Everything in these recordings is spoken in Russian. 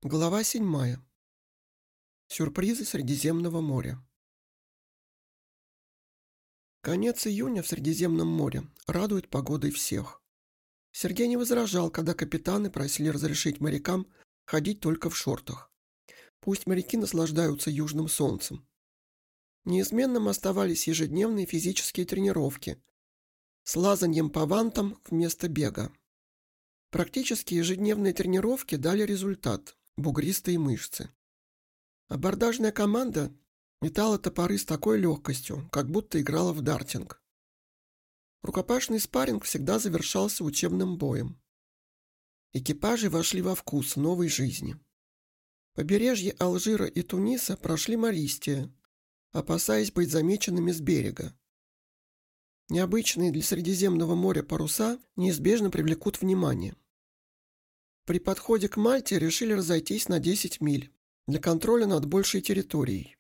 Глава 7. Сюрпризы Средиземного моря. Конец июня в Средиземном море радует погодой всех. Сергей не возражал, когда капитаны просили разрешить морякам ходить только в шортах. Пусть моряки наслаждаются южным солнцем. Неизменным оставались ежедневные физические тренировки с лазаньем по вантам вместо бега. Практически ежедневные тренировки дали результат – бугристые мышцы. Абордажная команда метала топоры с такой легкостью, как будто играла в дартинг. Рукопашный спарринг всегда завершался учебным боем. Экипажи вошли во вкус новой жизни. Побережье Алжира и Туниса прошли Мористия, опасаясь быть замеченными с берега. Необычные для Средиземного моря паруса неизбежно привлекут внимание. При подходе к Мальте решили разойтись на 10 миль для контроля над большей территорией.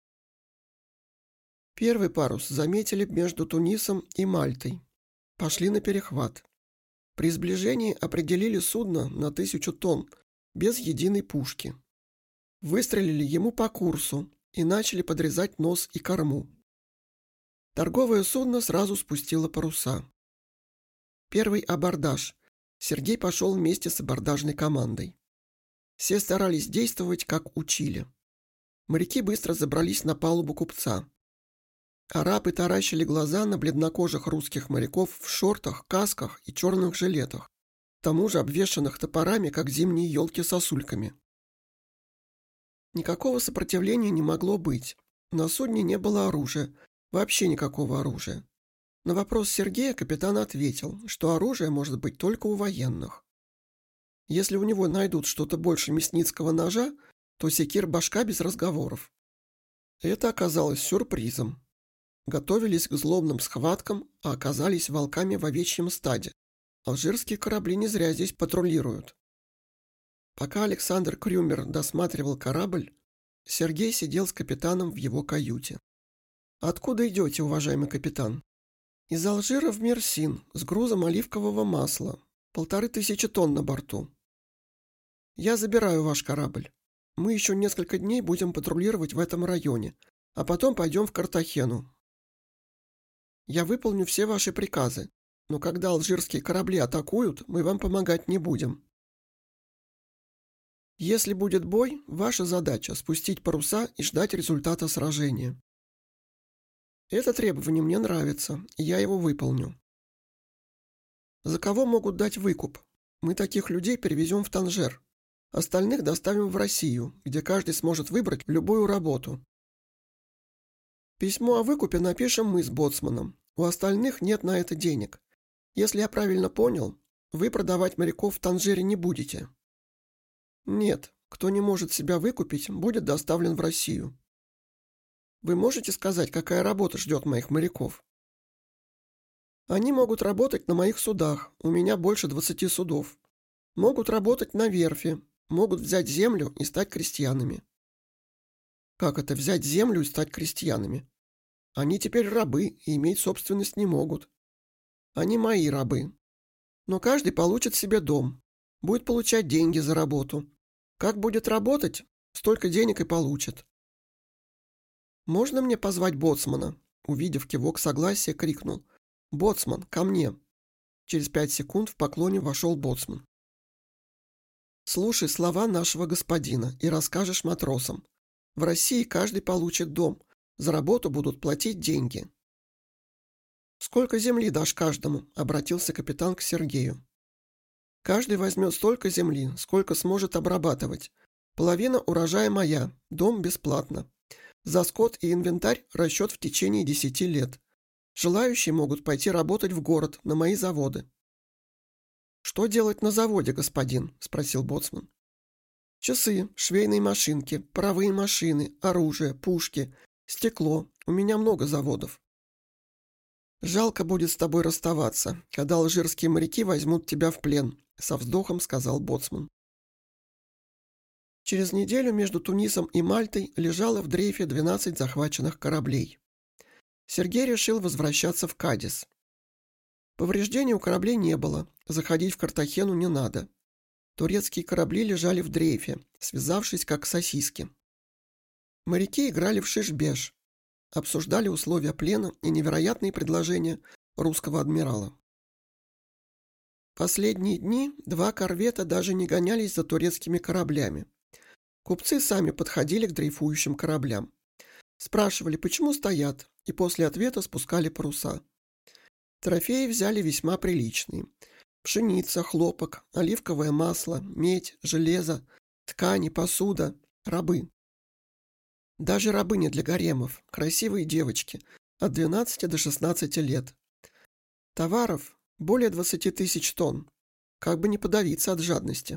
Первый парус заметили между Тунисом и Мальтой. Пошли на перехват. При сближении определили судно на 1000 тонн, без единой пушки. Выстрелили ему по курсу и начали подрезать нос и корму. Торговое судно сразу спустило паруса. Первый абордаж. Сергей пошел вместе с абордажной командой. Все старались действовать, как учили. Моряки быстро забрались на палубу купца. Арабы таращили глаза на бледнокожих русских моряков в шортах, касках и черных жилетах, к тому же обвешанных топорами, как зимние елки сосульками. Никакого сопротивления не могло быть. На судне не было оружия, вообще никакого оружия. На вопрос Сергея капитан ответил, что оружие может быть только у военных. Если у него найдут что-то больше мясницкого ножа, то секир-башка без разговоров. Это оказалось сюрпризом. Готовились к злобным схваткам, а оказались волками в овечьем стаде. Алжирские корабли не зря здесь патрулируют. Пока Александр Крюмер досматривал корабль, Сергей сидел с капитаном в его каюте. «Откуда идете, уважаемый капитан?» «Из Алжира в Мерсин с грузом оливкового масла. 1500 тонн на борту. Я забираю ваш корабль. Мы еще несколько дней будем патрулировать в этом районе, а потом пойдем в Картахену. Я выполню все ваши приказы, но когда алжирские корабли атакуют, мы вам помогать не будем. Если будет бой, ваша задача – спустить паруса и ждать результата сражения. Это требование мне нравится, и я его выполню. За кого могут дать выкуп? Мы таких людей перевезем в Танжер. Остальных доставим в Россию, где каждый сможет выбрать любую работу. Письмо о выкупе напишем мы с боцманом. У остальных нет на это денег. Если я правильно понял, вы продавать моряков в Танжере не будете. Нет, кто не может себя выкупить, будет доставлен в Россию. Вы можете сказать, какая работа ждет моих моряков? Они могут работать на моих судах, у меня больше 20 судов. Могут работать на верфи, могут взять землю и стать крестьянами. Как это взять землю и стать крестьянами? Они теперь рабы и иметь собственность не могут. Они мои рабы. Но каждый получит себе дом, будет получать деньги за работу. Как будет работать, столько денег и получит. «Можно мне позвать боцмана?» Увидев кивок согласия, крикнул: «Боцман, ко мне!» Через 5 секунд в поклоне вошел боцман. «Слушай слова нашего господина и расскажешь матросам. В России каждый получит дом, за работу будут платить деньги». «Сколько земли дашь каждому?» – обратился капитан к Сергею. «Каждый возьмет столько земли, сколько сможет обрабатывать. Половина урожая моя, дом бесплатно. За скот и инвентарь расчет в течение 10 лет. Желающие могут пойти работать в город, на мои заводы». «Что делать на заводе, господин?» – спросил боцман. «Часы, швейные машинки, паровые машины, оружие, пушки, стекло. У меня много заводов». «Жалко будет с тобой расставаться, когда алжирские моряки возьмут тебя в плен», – со вздохом сказал боцман. Через неделю между Тунисом и Мальтой лежало в дрейфе 12 захваченных кораблей. Сергей решил возвращаться в Кадис. Повреждений у кораблей не было, заходить в Картахену не надо. Турецкие корабли лежали в дрейфе, связавшись как сосиски. Моряки играли в шиш-беш, обсуждали условия плена и невероятные предложения русского адмирала. Последние дни 2 корвета даже не гонялись за турецкими кораблями. Купцы сами подходили к дрейфующим кораблям. Спрашивали, почему стоят, и после ответа спускали паруса. Трофеи взяли весьма приличные. Пшеница, хлопок, оливковое масло, медь, железо, ткани, посуда, рабы. Даже рабыни для гаремов, красивые девочки, от 12 до 16 лет. Товаров более 20 тысяч тонн, как бы не подавиться от жадности.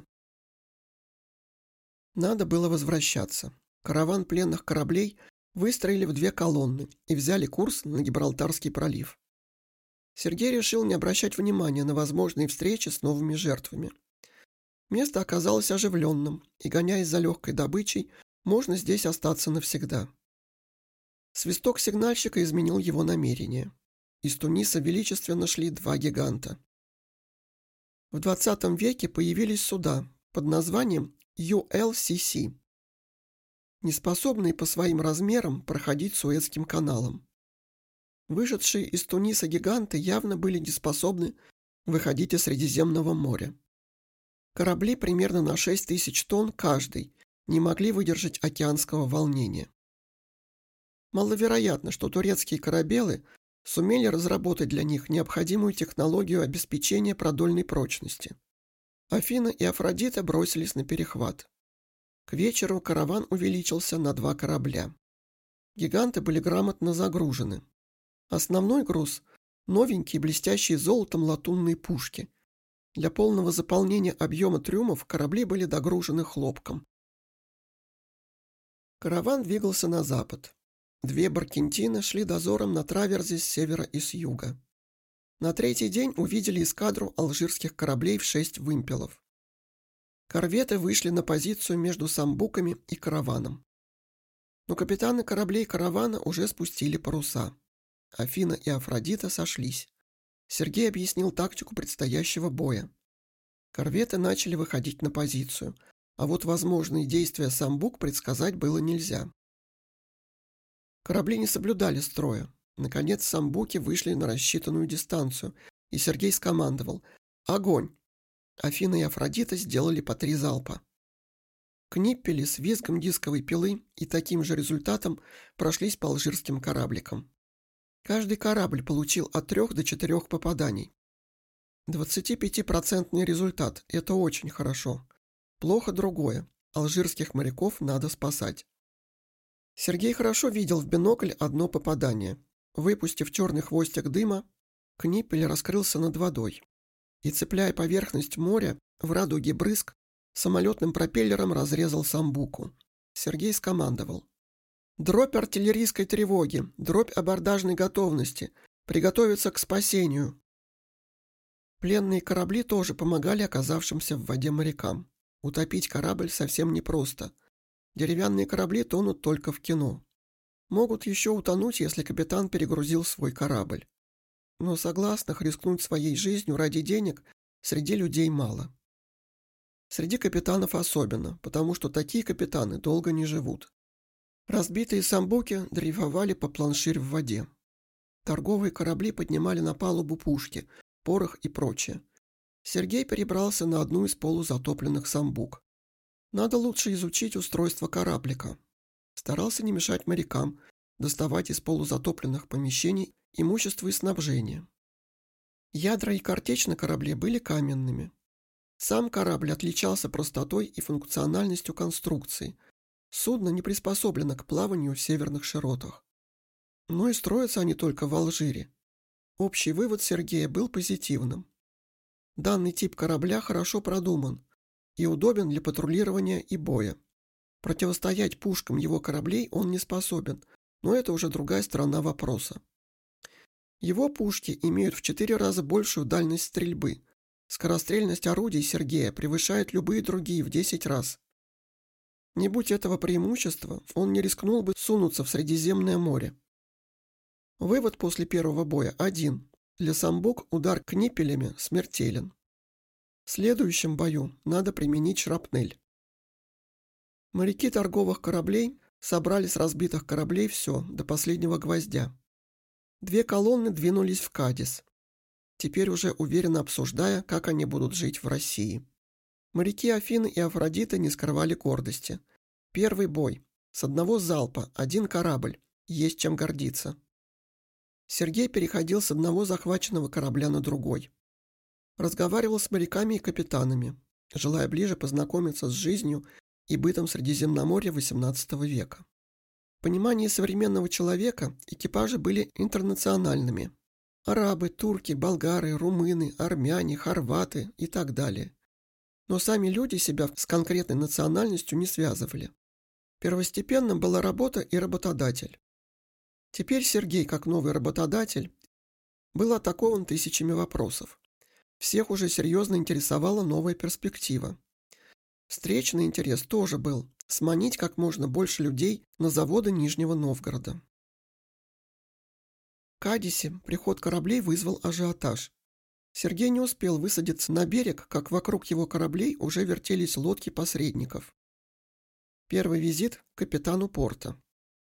Надо было возвращаться. Караван пленных кораблей выстроили в 2 колонны и взяли курс на Гибралтарский пролив. Сергей решил не обращать внимания на возможные встречи с новыми жертвами. Место оказалось оживленным, и, гоняясь за легкой добычей, можно здесь остаться навсегда. Свисток сигнальщика изменил его намерение. Из Туниса величественно шли 2 гиганта. В 20 веке появились суда под названием ULCC, неспособные по своим размерам проходить Суэцким каналом. Вышедшие из Туниса гиганты явно были неспособны выходить из Средиземного моря. Корабли примерно на 6 тысяч тонн каждый не могли выдержать океанского волнения. Маловероятно, что турецкие корабелы сумели разработать для них необходимую технологию обеспечения продольной прочности. Афина и Афродита бросились на перехват. К вечеру караван увеличился на 2 корабля. Гиганты были грамотно загружены. Основной груз – новенькие, блестящие золотом латунные пушки. Для полного заполнения объема трюмов корабли были догружены хлопком. Караван двигался на запад. 2 баркентины шли дозором на траверзе с севера и с юга. На 3-й день увидели эскадру алжирских кораблей в 6 вымпелов. Корветы вышли на позицию между самбуками и караваном. Но капитаны кораблей каравана уже спустили паруса. Афина и Афродита сошлись. Сергей объяснил тактику предстоящего боя. Корветы начали выходить на позицию, а вот возможные действия самбук предсказать было нельзя. Корабли не соблюдали строя. Наконец самбуки вышли на рассчитанную дистанцию, и Сергей скомандовал «Огонь!». Афина и Афродита сделали по 3 залпа. Книппели с визгом дисковой пилы и таким же результатом прошлись по алжирским корабликам. Каждый корабль получил от 3 до 4 попаданий. 25% результат – это очень хорошо. Плохо другое. Алжирских моряков надо спасать. Сергей хорошо видел в бинокль одно попадание. Выпустив черный хвостик дыма, книппель раскрылся над водой и, цепляя поверхность моря, в радуге брызг, самолетным пропеллером разрезал самбуку. Сергей скомандовал: «Дробь артиллерийской тревоги, дробь абордажной готовности, приготовиться к спасению». Пленные корабли тоже помогали оказавшимся в воде морякам. Утопить корабль совсем непросто. Деревянные корабли тонут только в кино. Могут еще утонуть, если капитан перегрузил свой корабль. Но согласных рискнуть своей жизнью ради денег среди людей мало. Среди капитанов особенно, потому что такие капитаны долго не живут. Разбитые самбуки дрейфовали по планширь в воде. Торговые корабли поднимали на палубу пушки, порох и прочее. Сергей перебрался на одну из полузатопленных самбук. Надо лучше изучить устройство кораблика. Старался не мешать морякам доставать из полузатопленных помещений имущество и снабжение. Ядра и картечь на корабле были каменными. Сам корабль отличался простотой и функциональностью конструкции. Судно не приспособлено к плаванию в северных широтах. Но и строятся они только в Алжире. Общий вывод Сергея был позитивным. Данный тип корабля хорошо продуман и удобен для патрулирования и боя. Противостоять пушкам его кораблей он не способен, но это уже другая сторона вопроса. Его пушки имеют в 4 раза большую дальность стрельбы. Скорострельность орудий Сергея превышает любые другие в 10 раз. Не будь этого преимущества, он не рискнул бы сунуться в Средиземное море. Вывод после первого боя один. Для самбук удар книппелями смертелен. В следующем бою надо применить шрапнель. Моряки торговых кораблей собрали с разбитых кораблей все, до последнего гвоздя. 2 колонны двинулись в Кадис, теперь уже уверенно обсуждая, как они будут жить в России. Моряки Афины и Афродиты не скрывали гордости. Первый бой. С одного залпа, 1 корабль. Есть чем гордиться. Сергей переходил с одного захваченного корабля на другой. Разговаривал с моряками и капитанами, желая ближе познакомиться с жизнью и бытом Средиземноморья XVIII века. В понимании современного человека экипажи были интернациональными. Арабы, турки, болгары, румыны, армяне, хорваты и так далее. Но сами люди себя с конкретной национальностью не связывали. Первостепенным была работа и работодатель. Теперь Сергей, как новый работодатель, был атакован тысячами вопросов. Всех уже серьезно интересовала новая перспектива. Встречный интерес тоже был – сманить как можно больше людей на заводы Нижнего Новгорода. В Кадисе приход кораблей вызвал ажиотаж. Сергей не успел высадиться на берег, как вокруг его кораблей уже вертелись лодки посредников. Первый визит к капитану порта.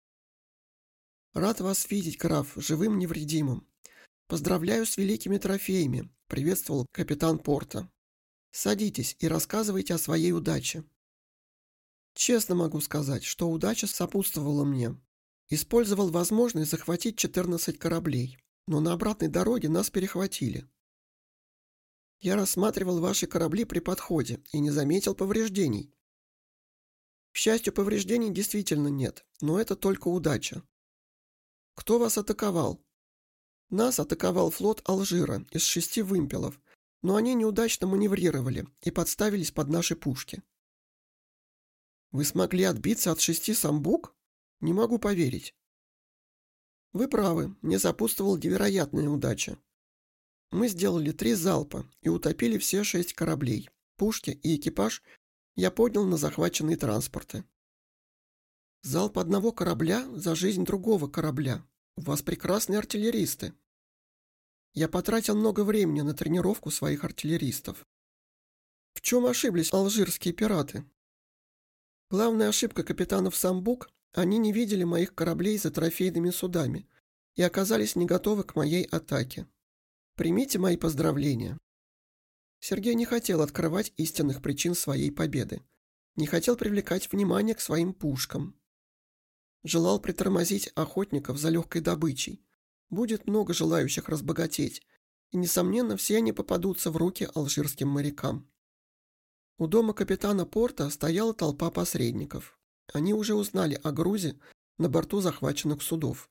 «Рад вас видеть, граф, живым невредимым. Поздравляю с великими трофеями», — приветствовал капитан порта. «Садитесь и рассказывайте о своей удаче». «Честно могу сказать, что удача сопутствовала мне. Использовал возможность захватить 14 кораблей, но на обратной дороге нас перехватили. Я рассматривал ваши корабли при подходе и не заметил повреждений. К счастью, повреждений действительно нет, но это только удача. Кто вас атаковал?» «Нас атаковал флот Алжира из 6 вымпелов, но они неудачно маневрировали и подставились под наши пушки». «Вы смогли отбиться от 6 самбук? Не могу поверить». «Вы правы, мне сопутствовала невероятная удача. Мы сделали 3 залпа и утопили все 6 кораблей, пушки и экипаж я поднял на захваченные транспорты». «Залп одного корабля за жизнь другого корабля. У вас прекрасные артиллеристы». «Я потратил много времени на тренировку своих артиллеристов». «В чем ошиблись алжирские пираты?» «Главная ошибка капитанов самбук – они не видели моих кораблей за трофейными судами и оказались не готовы к моей атаке. Примите мои поздравления». Сергей не хотел открывать истинных причин своей победы, не хотел привлекать внимание к своим пушкам. Желал притормозить охотников за легкой добычей. Будет много желающих разбогатеть, и, несомненно, все они попадутся в руки алжирским морякам. У дома капитана порта стояла толпа посредников. Они уже узнали о грузе на борту захваченных судов.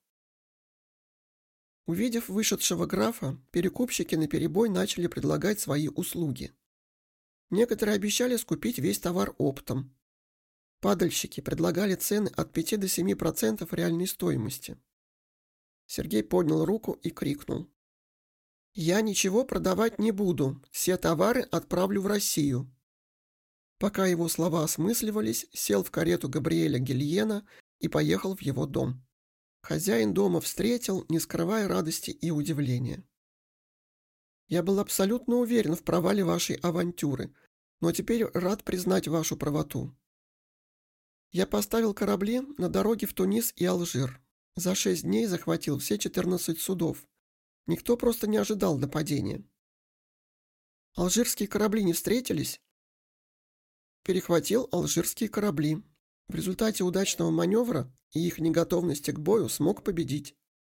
Увидев вышедшего графа, перекупщики наперебой начали предлагать свои услуги. Некоторые обещали скупить весь товар оптом. Падальщики предлагали цены от 5 до 7% реальной стоимости. Сергей поднял руку и крикнул: «Я ничего продавать не буду, все товары отправлю в Россию». Пока его слова осмысливались, сел в карету Габриэля Гильена и поехал в его дом. Хозяин дома встретил, не скрывая радости и удивления. «Я был абсолютно уверен в провале вашей авантюры, но теперь рад признать вашу правоту. Я поставил корабли на дороге в Тунис и Алжир. За 6 дней захватил все 14 судов. Никто просто не ожидал нападения». «Алжирские корабли не встретились?» «Перехватил алжирские корабли. В результате удачного маневра и их неготовности к бою смог победить».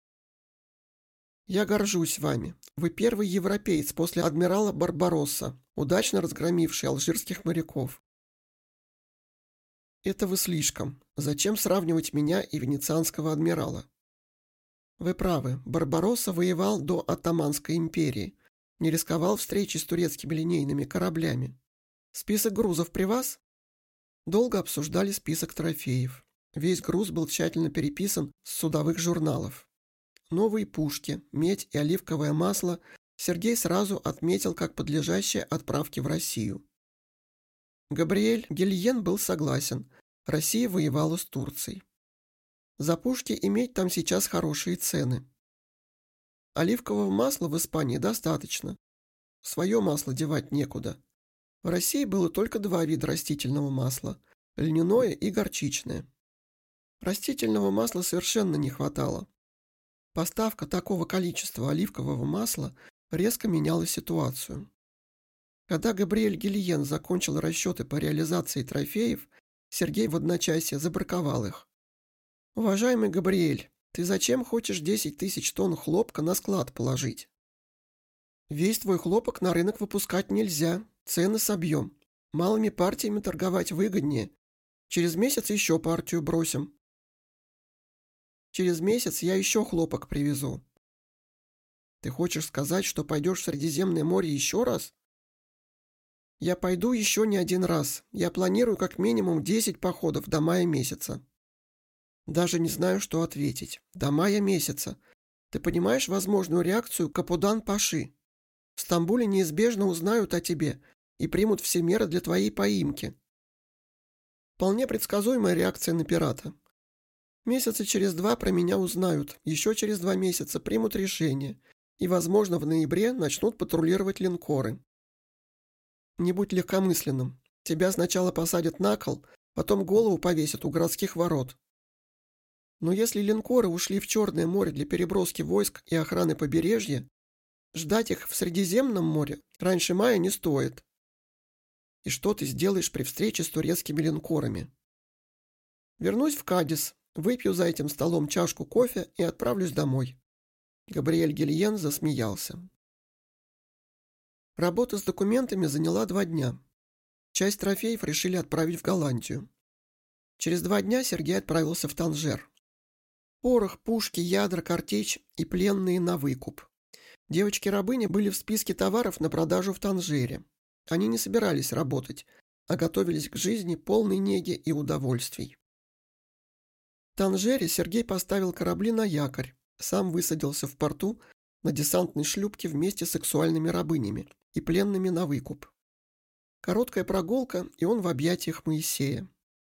«Я горжусь вами. Вы первый европеец после адмирала Барбаросса, удачно разгромивший алжирских моряков». «Это вы слишком. Зачем сравнивать меня и венецианского адмирала?» «Вы правы. Барбаросса воевал до Оттоманской империи, не рисковал встречи с турецкими линейными кораблями. Список грузов при вас?» Долго обсуждали список трофеев. Весь груз был тщательно переписан с судовых журналов. Новые пушки, медь и оливковое масло Сергей сразу отметил как подлежащее отправке в Россию. Габриэль Гильен был согласен. Россия воевала с Турцией. За пушки иметь там сейчас хорошие цены. Оливкового масла в Испании достаточно. Свое масло девать некуда. В России было только два вида растительного масла – льняное и горчичное. Растительного масла совершенно не хватало. Поставка такого количества оливкового масла резко меняла ситуацию. Когда Габриэль Гильен закончил расчеты по реализации трофеев, Сергей в одночасье забраковал их. «Уважаемый Габриэль, ты зачем хочешь 10 тысяч тонн хлопка на склад положить? Весь твой хлопок на рынок выпускать нельзя, цены собьем. Малыми партиями торговать выгоднее. Через месяц еще партию бросим. Через месяц я еще хлопок привезу. Ты хочешь сказать, что пойдешь в Средиземное море еще раз? Я пойду еще не один раз. Я планирую как минимум 10 походов до мая месяца. Даже не знаю, что ответить. До мая месяца. Ты понимаешь возможную реакцию Капудан-Паши? В Стамбуле неизбежно узнают о тебе и примут все меры для твоей поимки. Вполне предсказуемая реакция на пирата. Месяца через 2 про меня узнают, еще через 2 месяца примут решение и, возможно, в ноябре начнут патрулировать линкоры. Не будь легкомысленным. Тебя сначала посадят на кол, потом голову повесят у городских ворот. Но если линкоры ушли в Черное море для переброски войск и охраны побережья, ждать их в Средиземном море раньше мая не стоит. И что ты сделаешь при встрече с турецкими линкорами? Вернусь в Кадис, выпью за этим столом чашку кофе и отправлюсь домой. Габриэль Гильен засмеялся. Работа с документами заняла 2 дня. Часть трофеев решили отправить в Голландию. Через 2 дня Сергей отправился в Танжер. Порох, пушки, ядра, картечь и пленные на выкуп. Девочки-рабыни были в списке товаров на продажу в Танжере. Они не собирались работать, а готовились к жизни полной неги и удовольствий. В Танжере Сергей поставил корабли на якорь, сам высадился в порту на десантной шлюпке вместе с сексуальными рабынями и пленными на выкуп. Короткая прогулка, и он в объятиях Моисея.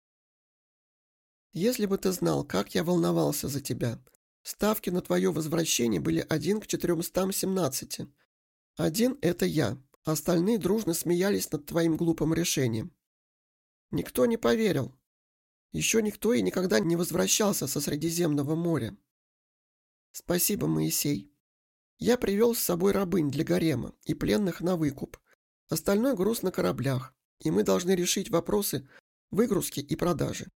«Если бы ты знал, как я волновался за тебя. Ставки на твое возвращение были 1 к 417. 1 – это я, остальные дружно смеялись над твоим глупым решением. Никто не поверил. Еще никто и никогда не возвращался со Средиземного моря. Спасибо, Моисей. Я привел с собой рабынь для гарема и пленных на выкуп. Остальной груз на кораблях, и мы должны решить вопросы выгрузки и продажи».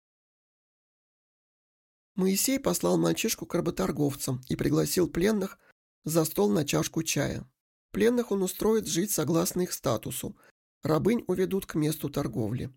Моисей послал мальчишку к работорговцам и пригласил пленных за стол на чашку чая. Пленных он устроит жить согласно их статусу. Рабынь уведут к месту торговли.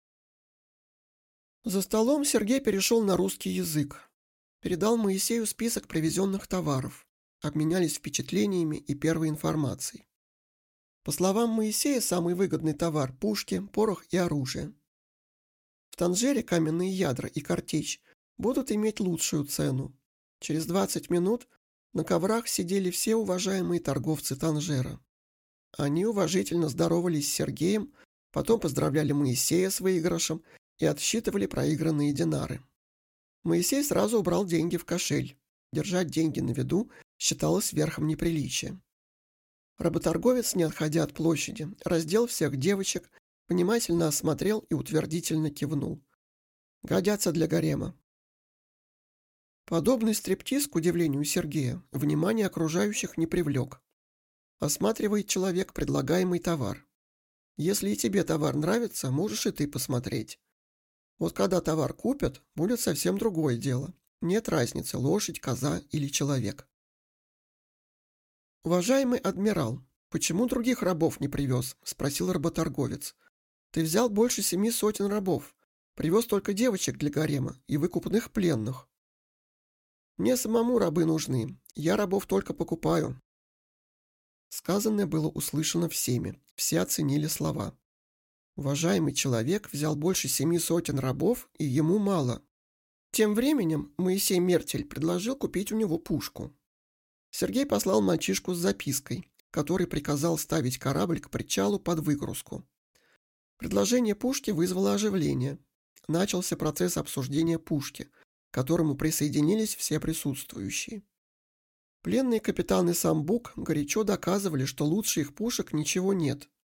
За столом Сергей перешел на русский язык. Передал Моисею список привезенных товаров. Обменялись впечатлениями и первой информацией. По словам Моисея, самый выгодный товар – пушки, порох и оружие. В Танжере каменные ядра и картечь будут иметь лучшую цену. Через 20 минут на коврах сидели все уважаемые торговцы Танжера. Они уважительно здоровались с Сергеем, потом поздравляли Моисея с выигрышем и отсчитывали проигранные динары. Моисей сразу убрал деньги в кошель. Держать деньги на виду считалось верхом неприличия. Работорговец, не отходя от площади, раздел всех девочек, внимательно осмотрел и утвердительно кивнул. Годятся для гарема. Подобный стриптиз, к удивлению Сергея, внимание окружающих не привлек. Осматривает человек предлагаемый товар. Если и тебе товар нравится, можешь и ты посмотреть. Вот когда товар купят, будет совсем другое дело. Нет разницы, лошадь, коза или человек. «Уважаемый адмирал, почему других рабов не привез?» – спросил работорговец. «Ты взял больше 7 сотен рабов. Привез только девочек для гарема и выкупных пленных». «Мне самому рабы нужны. Я рабов только покупаю». Сказанное было услышано всеми. Все оценили слова. Уважаемый человек взял больше 7 сотен рабов, и ему мало. Тем временем Моисей Мертель предложил купить у него пушку. Сергей послал мальчишку с запиской, который приказал ставить корабль к причалу под выгрузку. Предложение пушки вызвало оживление. Начался процесс обсуждения пушки, к которому присоединились все присутствующие. Пленные капитаны Самбук горячо доказывали, что лучше их пушек ничего нет.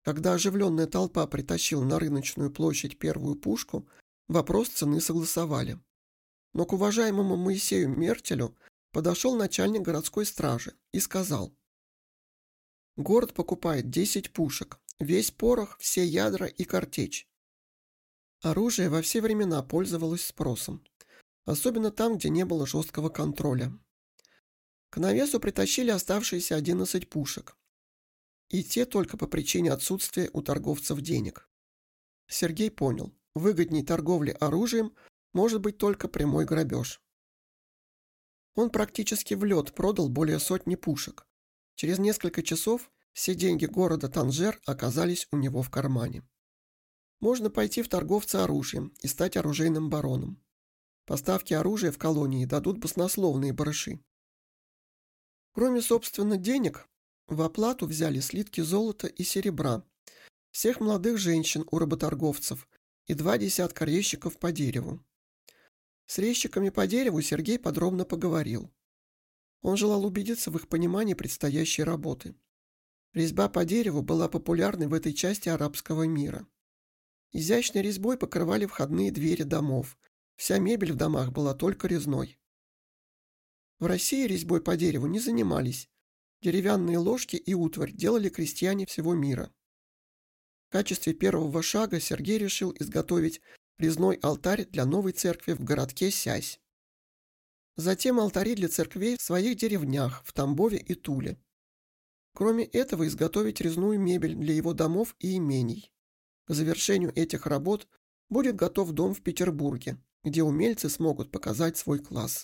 Когда оживленная толпа притащила на рыночную площадь первую пушку, вопрос цены согласовали. Но к уважаемому Моисею Мертелю подошел начальник городской стражи и сказал: «Город покупает 10 пушек, весь порох, все ядра и картечь». Оружие во все времена пользовалось спросом, особенно там, где не было жесткого контроля. К навесу притащили оставшиеся 11 пушек, и те только по причине отсутствия у торговцев денег. Сергей понял, выгодней торговли оружием может быть только прямой грабеж. Он практически в лед продал более сотни пушек. Через несколько часов все деньги города Танжер оказались у него в кармане. Можно пойти в торговцы оружием и стать оружейным бароном. Поставки оружия в колонии дадут баснословные барыши. Кроме, собственно, денег, в оплату взяли слитки золота и серебра, всех молодых женщин у работорговцев и 2 десятка резчиков по дереву. С резчиками по дереву Сергей подробно поговорил. Он желал убедиться в их понимании предстоящей работы. Резьба по дереву была популярной в этой части арабского мира. Изящной резьбой покрывали входные двери домов. Вся мебель в домах была только резной. В России резьбой по дереву не занимались. Деревянные ложки и утварь делали крестьяне всего мира. В качестве первого шага Сергей решил изготовить резной алтарь для новой церкви в городке Сясь. Затем алтари для церквей в своих деревнях в Тамбове и Туле. Кроме этого, изготовить резную мебель для его домов и имений. К завершению этих работ будет готов дом в Петербурге, где умельцы смогут показать свой класс.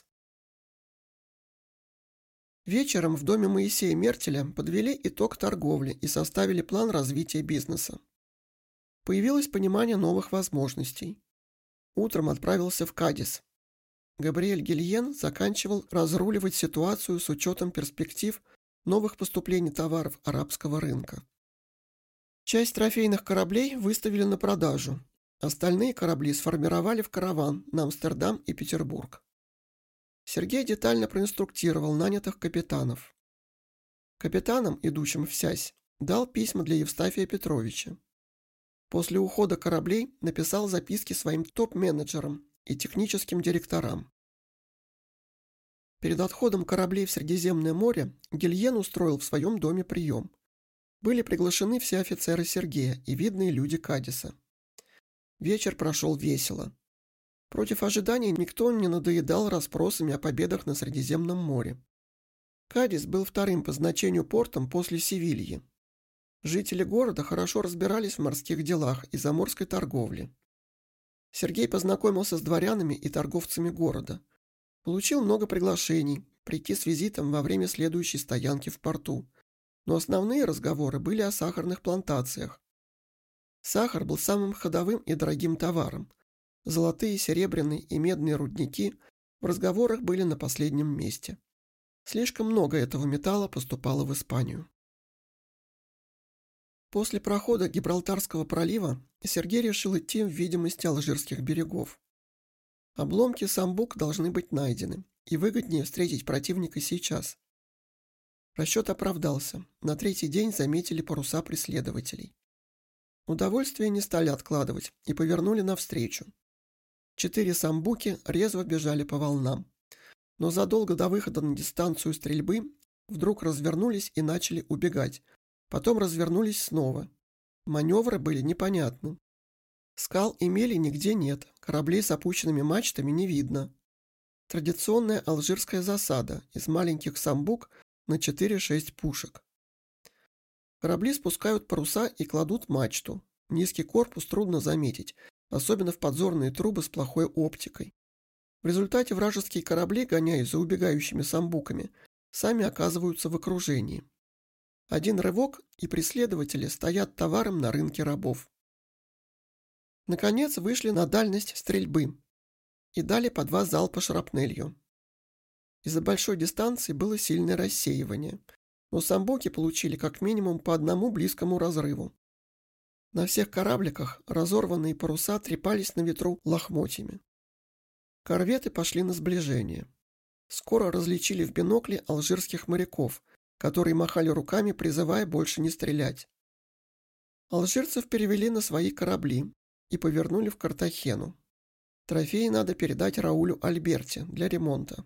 Вечером в доме Моисея Мертеля подвели итог торговли и составили план развития бизнеса. Появилось понимание новых возможностей. Утром отправился в Кадис. Габриэль Гильен заканчивал разруливать ситуацию с учетом перспектив новых поступлений товаров арабского рынка. Часть трофейных кораблей выставили на продажу. Остальные корабли сформировали в караван на Амстердам и Петербург. Сергей детально проинструктировал нанятых капитанов. Капитанам, идущим в Сясь, дал письма для Евстафия Петровича. После ухода кораблей написал записки своим топ-менеджерам и техническим директорам. Перед отходом кораблей в Средиземное море Гильен устроил в своем доме прием. Были приглашены все офицеры Сергея и видные люди Кадиса. Вечер прошел весело. Против ожиданий никто не надоедал расспросами о победах на Средиземном море. Кадис был вторым по значению портом после Севильи. Жители города хорошо разбирались в морских делах и заморской торговле. Сергей познакомился с дворянами и торговцами города. Получил много приглашений прийти с визитом во время следующей стоянки в порту. Но основные разговоры были о сахарных плантациях. Сахар был самым ходовым и дорогим товаром. Золотые, серебряные и медные рудники в разговорах были на последнем месте. Слишком много этого металла поступало в Испанию. После прохода Гибралтарского пролива Сергей решил идти в видимости алжирских берегов. Обломки самбук должны быть найдены, и выгоднее встретить противника сейчас. Расчет оправдался. На 3-й день заметили паруса преследователей. Удовольствие не стали откладывать и повернули навстречу. 4 самбуки резво бежали по волнам, но задолго до выхода на дистанцию стрельбы вдруг развернулись и начали убегать, потом развернулись снова. Маневры были непонятны. Скал и мели нигде нет, кораблей с опущенными мачтами не видно. Традиционная алжирская засада из маленьких самбук на 4-6 пушек. Корабли спускают паруса и кладут мачту. Низкий корпус трудно заметить, особенно в подзорные трубы с плохой оптикой. В результате вражеские корабли, гоняясь за убегающими самбуками, сами оказываются в окружении. Один рывок, и преследователи стоят товаром на рынке рабов. Наконец вышли на дальность стрельбы и дали по 2 залпа шрапнелью. Из-за большой дистанции было сильное рассеивание, но самбуки получили как минимум по 1 близкому разрыву. На всех корабликах разорванные паруса трепались на ветру лохмотьями. Корветы пошли на сближение. Скоро различили в бинокле алжирских моряков, которые махали руками, призывая больше не стрелять. Алжирцев перевели на свои корабли и повернули в Картахену. Трофеи надо передать Раулю Альберте для ремонта.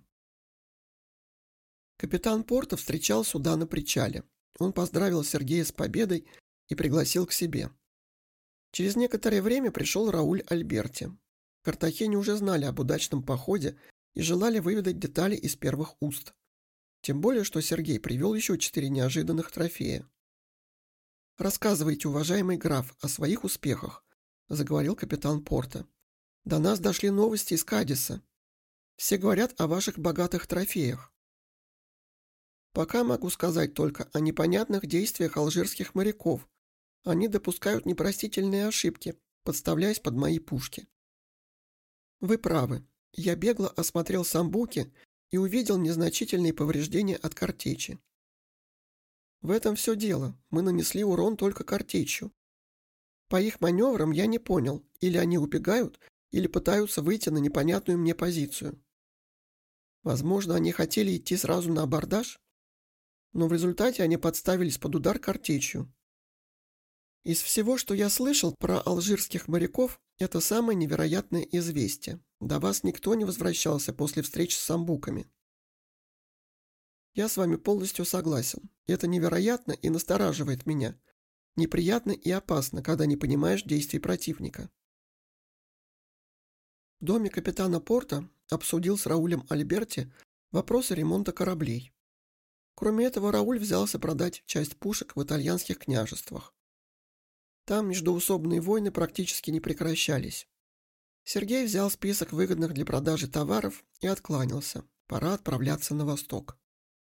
Капитан порта встречал суда на причале. Он поздравил Сергея с победой и пригласил к себе. Через некоторое время пришел Рауль Альберти. В Картахене уже знали об удачном походе и желали выведать детали из первых уст. Тем более, что Сергей привел еще 4 неожиданных трофея. «Рассказывайте, уважаемый граф, о своих успехах», — заговорил капитан порта. «До нас дошли новости из Кадиса. Все говорят о ваших богатых трофеях. Пока могу сказать только о непонятных действиях алжирских моряков. Они допускают непростительные ошибки, подставляясь под мои пушки. Вы правы. Я бегло осмотрел самбуки и увидел незначительные повреждения от картечи. В этом все дело. Мы нанесли урон только картечью. По их маневрам я не понял, или они убегают, или пытаются выйти на непонятную мне позицию. Возможно, они хотели идти сразу на абордаж, но в результате они подставились под удар картечью. Из всего, что я слышал про алжирских моряков, это самое невероятное известие. До вас никто не возвращался после встреч с самбуками. Я с вами полностью согласен. Это невероятно и настораживает меня. Неприятно и опасно, когда не понимаешь действий противника. В доме капитана порта обсудил с Раулем Альберти вопросы ремонта кораблей. Кроме этого, Рауль взялся продать часть пушек в итальянских княжествах. Там междоусобные войны практически не прекращались. Сергей взял список выгодных для продажи товаров и откланялся. Пора отправляться на восток.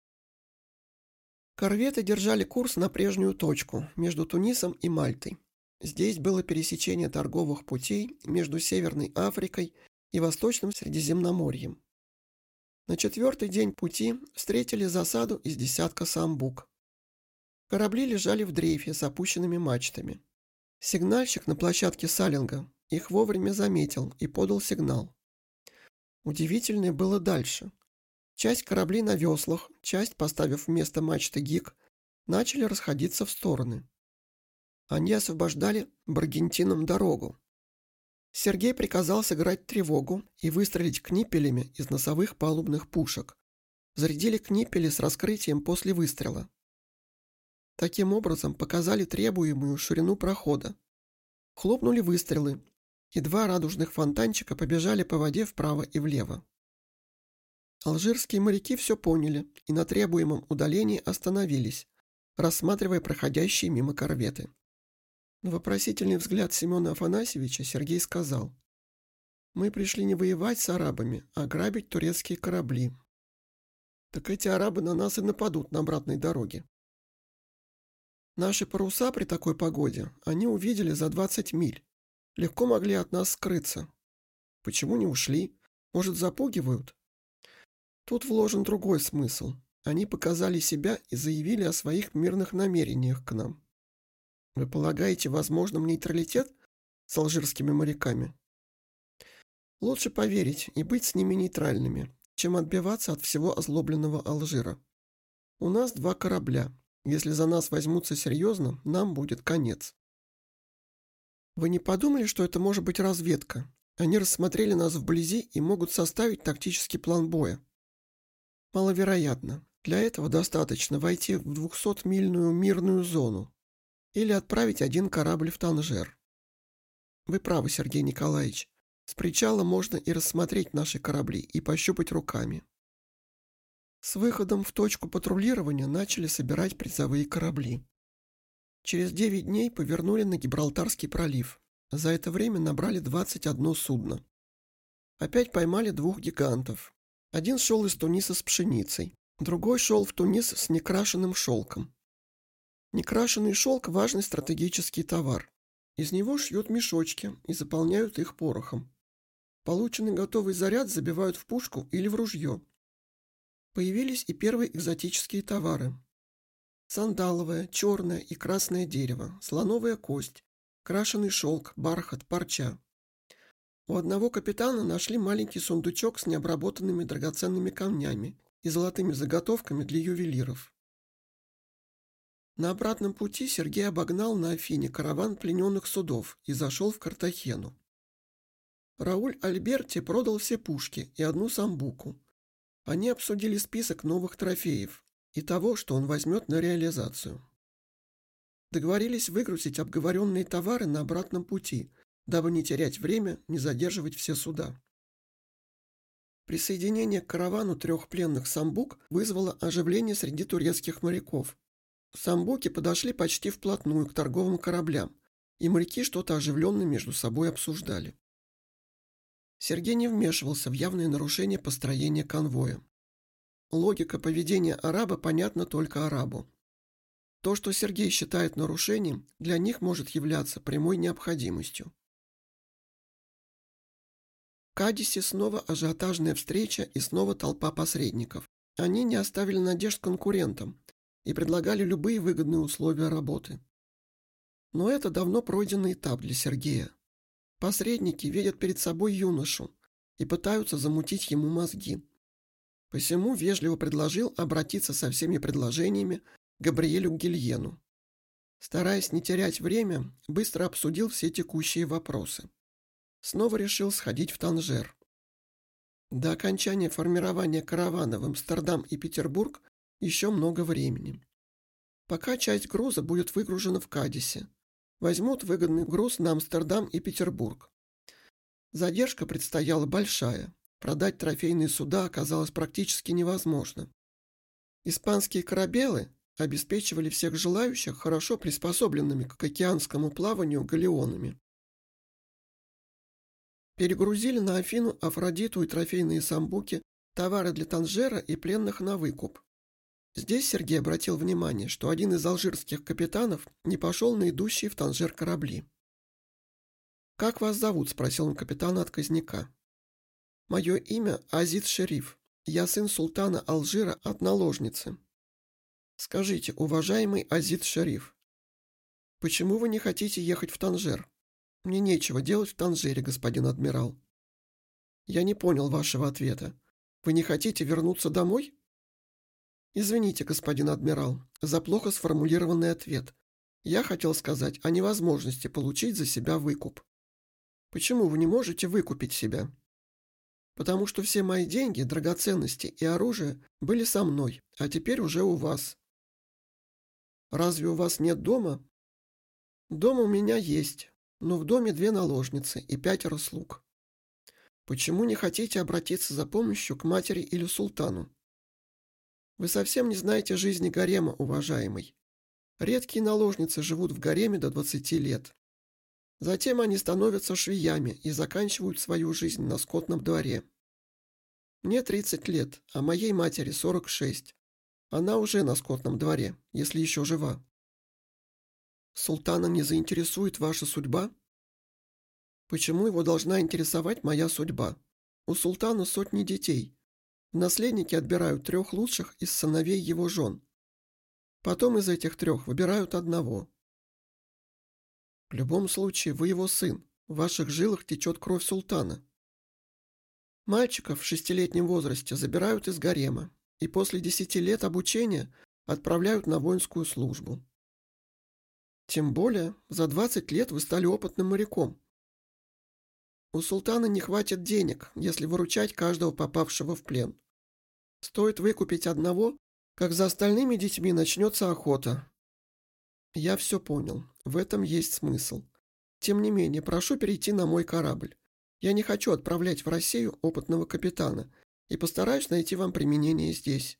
Корветы держали курс на прежнюю точку, между Тунисом и Мальтой. Здесь было пересечение торговых путей между Северной Африкой и Восточным Средиземноморьем. На 4-й день пути встретили засаду из десятка самбук. Корабли лежали в дрейфе с опущенными мачтами. Сигнальщик на площадке салинга их вовремя заметил и подал сигнал. Удивительное было дальше. Часть кораблей на веслах, часть, поставив вместо мачты гик, начали расходиться в стороны. Они освобождали баргентинам дорогу. Сергей приказал сыграть тревогу и выстрелить книпелями из носовых палубных пушек. Зарядили книпели с раскрытием после выстрела. Таким образом показали требуемую ширину прохода. Хлопнули выстрелы, и 2 радужных фонтанчика побежали по воде вправо и влево. Алжирские моряки все поняли и на требуемом удалении остановились, рассматривая проходящие мимо корветы. На вопросительный взгляд Семена Афанасьевича Сергей сказал: «Мы пришли не воевать с арабами, а грабить турецкие корабли. Так эти арабы на нас и нападут на обратной дороге. Наши паруса при такой погоде они увидели за 20 миль. Легко могли от нас скрыться. Почему не ушли? Может, запугивают? Тут вложен другой смысл. Они показали себя и заявили о своих мирных намерениях к нам. Вы полагаете возможным нейтралитет с алжирскими моряками? Лучше поверить и быть с ними нейтральными, чем отбиваться от всего озлобленного Алжира. У нас 2 корабля. Если за нас возьмутся серьезно, нам будет конец. Вы не подумали, что это может быть разведка? Они рассмотрели нас вблизи и могут составить тактический план боя. Маловероятно. Для этого достаточно войти в 200-мильную мирную зону или отправить 1 корабль в Танжер. Вы правы, Сергей Николаевич. С причала можно и рассмотреть наши корабли и пощупать руками. С выходом в точку патрулирования начали собирать призовые корабли. Через 9 дней повернули на Гибралтарский пролив. За это время набрали 21 судно. Опять поймали 2 гигантов. Один шел из Туниса с пшеницей, другой шел в Тунис с некрашенным шелком. Некрашенный шелк – важный стратегический товар. Из него шьют мешочки и заполняют их порохом. Полученный готовый заряд забивают в пушку или в ружье. Появились и первые экзотические товары. Сандаловое, черное и красное дерево, слоновая кость, крашеный шелк, бархат, парча. У одного капитана нашли маленький сундучок с необработанными драгоценными камнями и золотыми заготовками для ювелиров. На обратном пути Сергей обогнал на Афине караван плененных судов и зашел в Картахену. Рауль Альберти продал все пушки и одну самбуку. Они обсудили список новых трофеев и того, что он возьмет на реализацию. Договорились выгрузить обговоренные товары на обратном пути, дабы не терять время, не задерживать все суда. Присоединение к каравану 3 пленных самбук вызвало оживление среди турецких моряков. Самбуки подошли почти вплотную к торговым кораблям, и моряки что-то оживленно между собой обсуждали. Сергей не вмешивался в явные нарушения построения конвоя. Логика поведения араба понятна только арабу. То, что Сергей считает нарушением, для них может являться прямой необходимостью. В Кадисе снова ажиотажная встреча и снова толпа посредников. Они не оставили надежд конкурентам и предлагали любые выгодные условия работы. Но это давно пройденный этап для Сергея. Посредники видят перед собой юношу и пытаются замутить ему мозги. Посему вежливо предложил обратиться со всеми предложениями к Габриэлю Гильену. Стараясь не терять время, быстро обсудил все текущие вопросы. Снова решил сходить в Танжер. До окончания формирования каравана в Амстердам и Петербург еще много времени. Пока часть груза будет выгружена в Кадисе. Возьмут выгодный груз на Амстердам и Петербург. Задержка предстояла большая. Продать трофейные суда оказалось практически невозможно. Испанские корабелы обеспечивали всех желающих хорошо приспособленными к океанскому плаванию галеонами. Перегрузили на Афину Афродиту и трофейные самбуки, товары для Танжера и пленных на выкуп. Здесь Сергей обратил внимание, что один из алжирских капитанов не пошел на идущие в Танжер корабли. «Как вас зовут?» – спросил он капитана-отказника. «Мое имя Азиз Шериф. Я сын султана Алжира от наложницы». «Скажите, уважаемый Азиз Шериф, почему вы не хотите ехать в Танжер? Мне нечего делать в Танжере, господин адмирал». «Я не понял вашего ответа. Вы не хотите вернуться домой?» «Извините, господин адмирал, за плохо сформулированный ответ. Я хотел сказать о невозможности получить за себя выкуп». «Почему вы не можете выкупить себя?» «Потому что все мои деньги, драгоценности и оружие были со мной, а теперь уже у вас». «Разве у вас нет дома?» «Дом у меня есть, но в доме 2 наложницы и 5 слуг». «Почему не хотите обратиться за помощью к матери или султану?» «Вы совсем не знаете жизни гарема, уважаемый. Редкие наложницы живут в гареме до 20 лет. Затем они становятся швеями и заканчивают свою жизнь на скотном дворе. Мне 30 лет, а моей матери 46. Она уже на скотном дворе, если еще жива». «Султана не заинтересует ваша судьба?» «Почему его должна интересовать моя судьба? У султана сотни детей. Наследники отбирают 3 лучших из сыновей его жен. Потом из этих 3 выбирают одного. В любом случае, вы его сын. В ваших жилах течет кровь султана. Мальчиков в 6-летнем возрасте забирают из гарема и после 10 лет обучения отправляют на воинскую службу. Тем более, за 20 лет вы стали опытным моряком. У султана не хватит денег, если выручать каждого попавшего в плен. Стоит выкупить одного, как за остальными детьми начнется охота». «Я все понял. В этом есть смысл. Тем не менее, прошу перейти на мой корабль. Я не хочу отправлять в Россию опытного капитана и постараюсь найти вам применение здесь».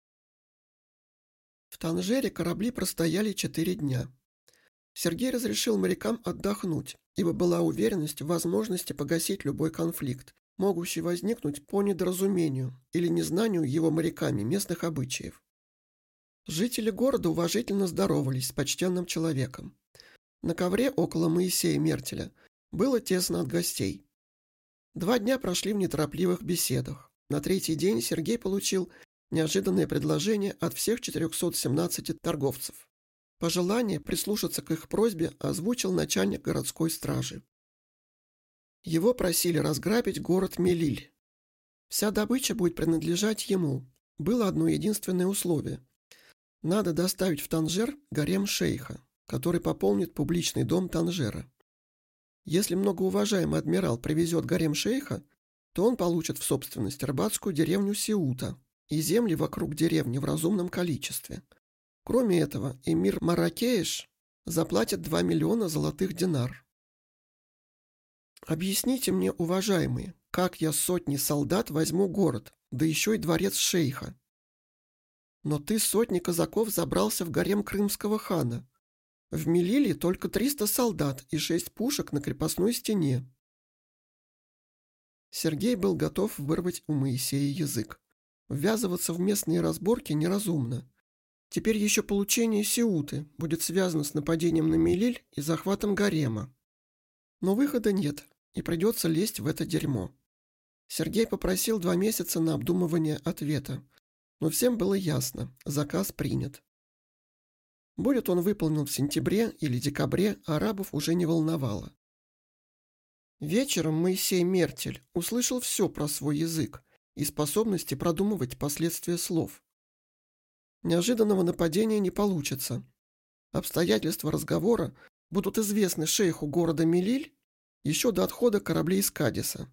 В Танжере корабли простояли 4 дня. Сергей разрешил морякам отдохнуть, ибо была уверенность в возможности погасить любой конфликт, могущий возникнуть по недоразумению или незнанию его моряками местных обычаев. Жители города уважительно здоровались с почтенным человеком. На ковре около Моисея Мертеля было тесно от гостей. 2 дня прошли в неторопливых беседах. На 3-й день Сергей получил неожиданное предложение от всех 417 торговцев. Пожелание прислушаться к их просьбе озвучил начальник городской стражи. Его просили разграбить город Мелиль. Вся добыча будет принадлежать ему. Было одно единственное условие. Надо доставить в Танжер гарем шейха, который пополнит публичный дом Танжера. Если многоуважаемый адмирал привезет гарем шейха, то он получит в собственность рыбацкую деревню Сеута и земли вокруг деревни в разумном количестве. Кроме этого, эмир Марракеш заплатит 2 миллиона золотых динар. Объясните мне, уважаемые, как я с сотней солдат возьму город, да еще и дворец шейха? Но ты с сотней казаков забрался в гарем крымского хана. В Мелиле только 300 солдат и 6 пушек на крепостной стене. Сергей был готов вырвать у Моисея язык. Ввязываться в местные разборки неразумно. Теперь еще получение Сеуты будет связано с нападением на Мелиль и захватом гарема. Но выхода нет, и придется лезть в это дерьмо. Сергей попросил 2 месяца на обдумывание ответа, но всем было ясно, заказ принят. Будет он выполнен в сентябре или декабре, арабов уже не волновало. Вечером Моисей Мертель услышал все про свой язык и способности продумывать последствия слов. Неожиданного нападения не получится. Обстоятельства разговора будут известны шейху города Мелиль еще до отхода кораблей из Кадиса.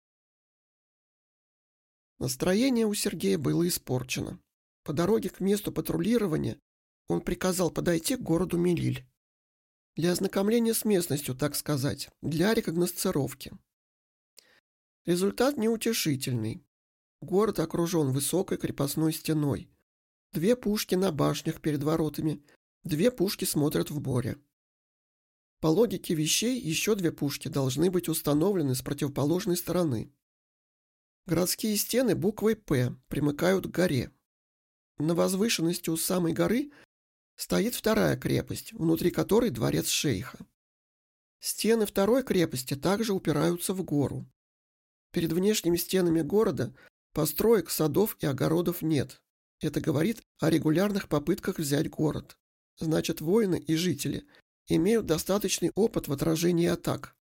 Настроение у Сергея было испорчено. По дороге к месту патрулирования он приказал подойти к городу Мелиль. Для ознакомления с местностью, так сказать, для рекогносцировки. Результат неутешительный. Город окружен высокой крепостной стеной. 2 пушки на башнях перед воротами, 2 пушки смотрят в море. По логике вещей еще 2 пушки должны быть установлены с противоположной стороны. Городские стены буквой «П» примыкают к горе. На возвышенности у самой горы стоит 2-я крепость, внутри которой дворец шейха. Стены 2-й крепости также упираются в гору. Перед внешними стенами города построек, садов и огородов нет. Это говорит о регулярных попытках взять город. Значит, воины и жители имеют достаточный опыт в отражении атак.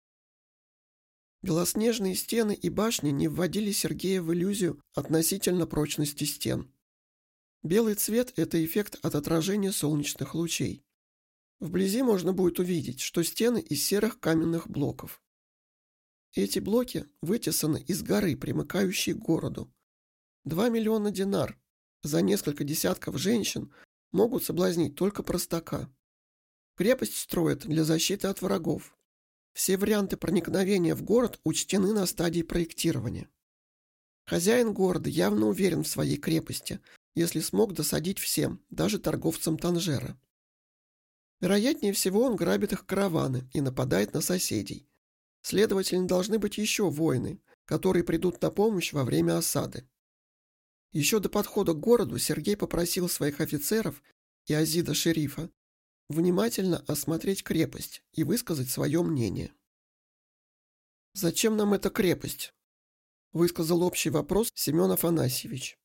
Белоснежные стены и башни не вводили Сергея в иллюзию относительно прочности стен. Белый цвет – это эффект от отражения солнечных лучей. Вблизи можно будет увидеть, что стены из серых каменных блоков. Эти блоки вытесаны из горы, примыкающей к городу. 2 миллиона динар за несколько десятков женщин могут соблазнить только простака. Крепость строят для защиты от врагов. Все варианты проникновения в город учтены на стадии проектирования. Хозяин города явно уверен в своей крепости, если смог досадить всем, даже торговцам Танжера. Вероятнее всего, он грабит их караваны и нападает на соседей. Следовательно, должны быть еще воины, которые придут на помощь во время осады. Еще до подхода к городу Сергей попросил своих офицеров и Азида-шерифа внимательно осмотреть крепость и высказать свое мнение. «Зачем нам эта крепость?» – высказал общий вопрос Семен Афанасьевич.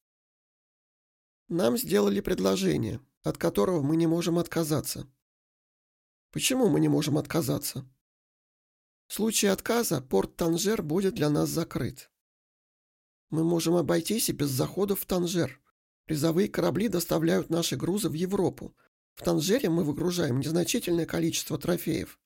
«Нам сделали предложение, от которого мы не можем отказаться». «Почему мы не можем отказаться?» «В случае отказа порт Танжер будет для нас закрыт. Мы можем обойтись и без заходов в Танжер. Призовые корабли доставляют наши грузы в Европу. В Танжере мы выгружаем незначительное количество трофеев.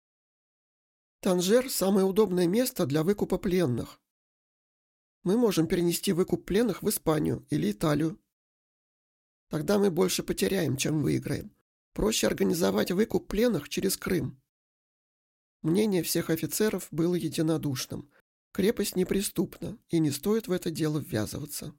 Танжер – самое удобное место для выкупа пленных. Мы можем перенести выкуп пленных в Испанию или Италию. Тогда мы больше потеряем, чем выиграем. Проще организовать выкуп пленных через Крым». Мнение всех офицеров было единодушным. Крепость неприступна, и не стоит в это дело ввязываться.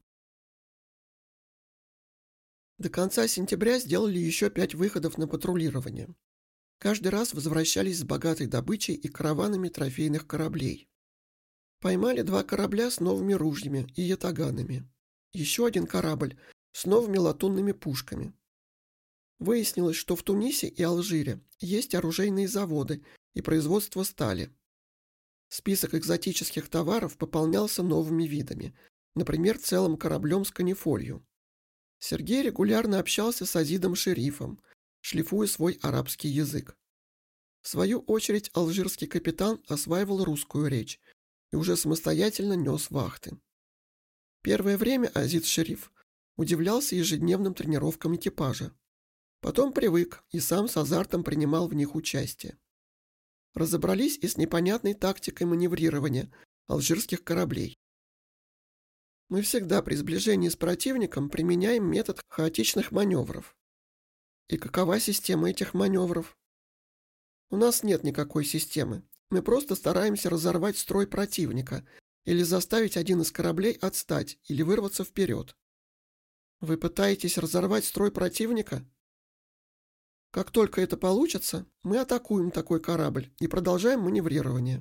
До конца сентября сделали еще 5 выходов на патрулирование. Каждый раз возвращались с богатой добычей и караванами трофейных кораблей. Поймали 2 корабля с новыми ружьями и ятаганами. Еще 1 корабль с новыми латунными пушками. Выяснилось, что в Тунисе и Алжире есть оружейные заводы и производство стали. Список экзотических товаров пополнялся новыми видами, например, целым кораблем с канифолью. Сергей регулярно общался с Азидом-шерифом, шлифуя свой арабский язык. В свою очередь алжирский капитан осваивал русскую речь и уже самостоятельно нес вахты. Первое время Азид-шериф удивлялся ежедневным тренировкам экипажа. Потом привык и сам с азартом принимал в них участие. Разобрались и с непонятной тактикой маневрирования алжирских кораблей. Мы всегда при сближении с противником применяем метод хаотичных маневров. И какова система этих маневров? У нас нет никакой системы. Мы просто стараемся разорвать строй противника или заставить один из кораблей отстать или вырваться вперед. Вы пытаетесь разорвать строй противника? Как только это получится, мы атакуем такой корабль и продолжаем маневрирование.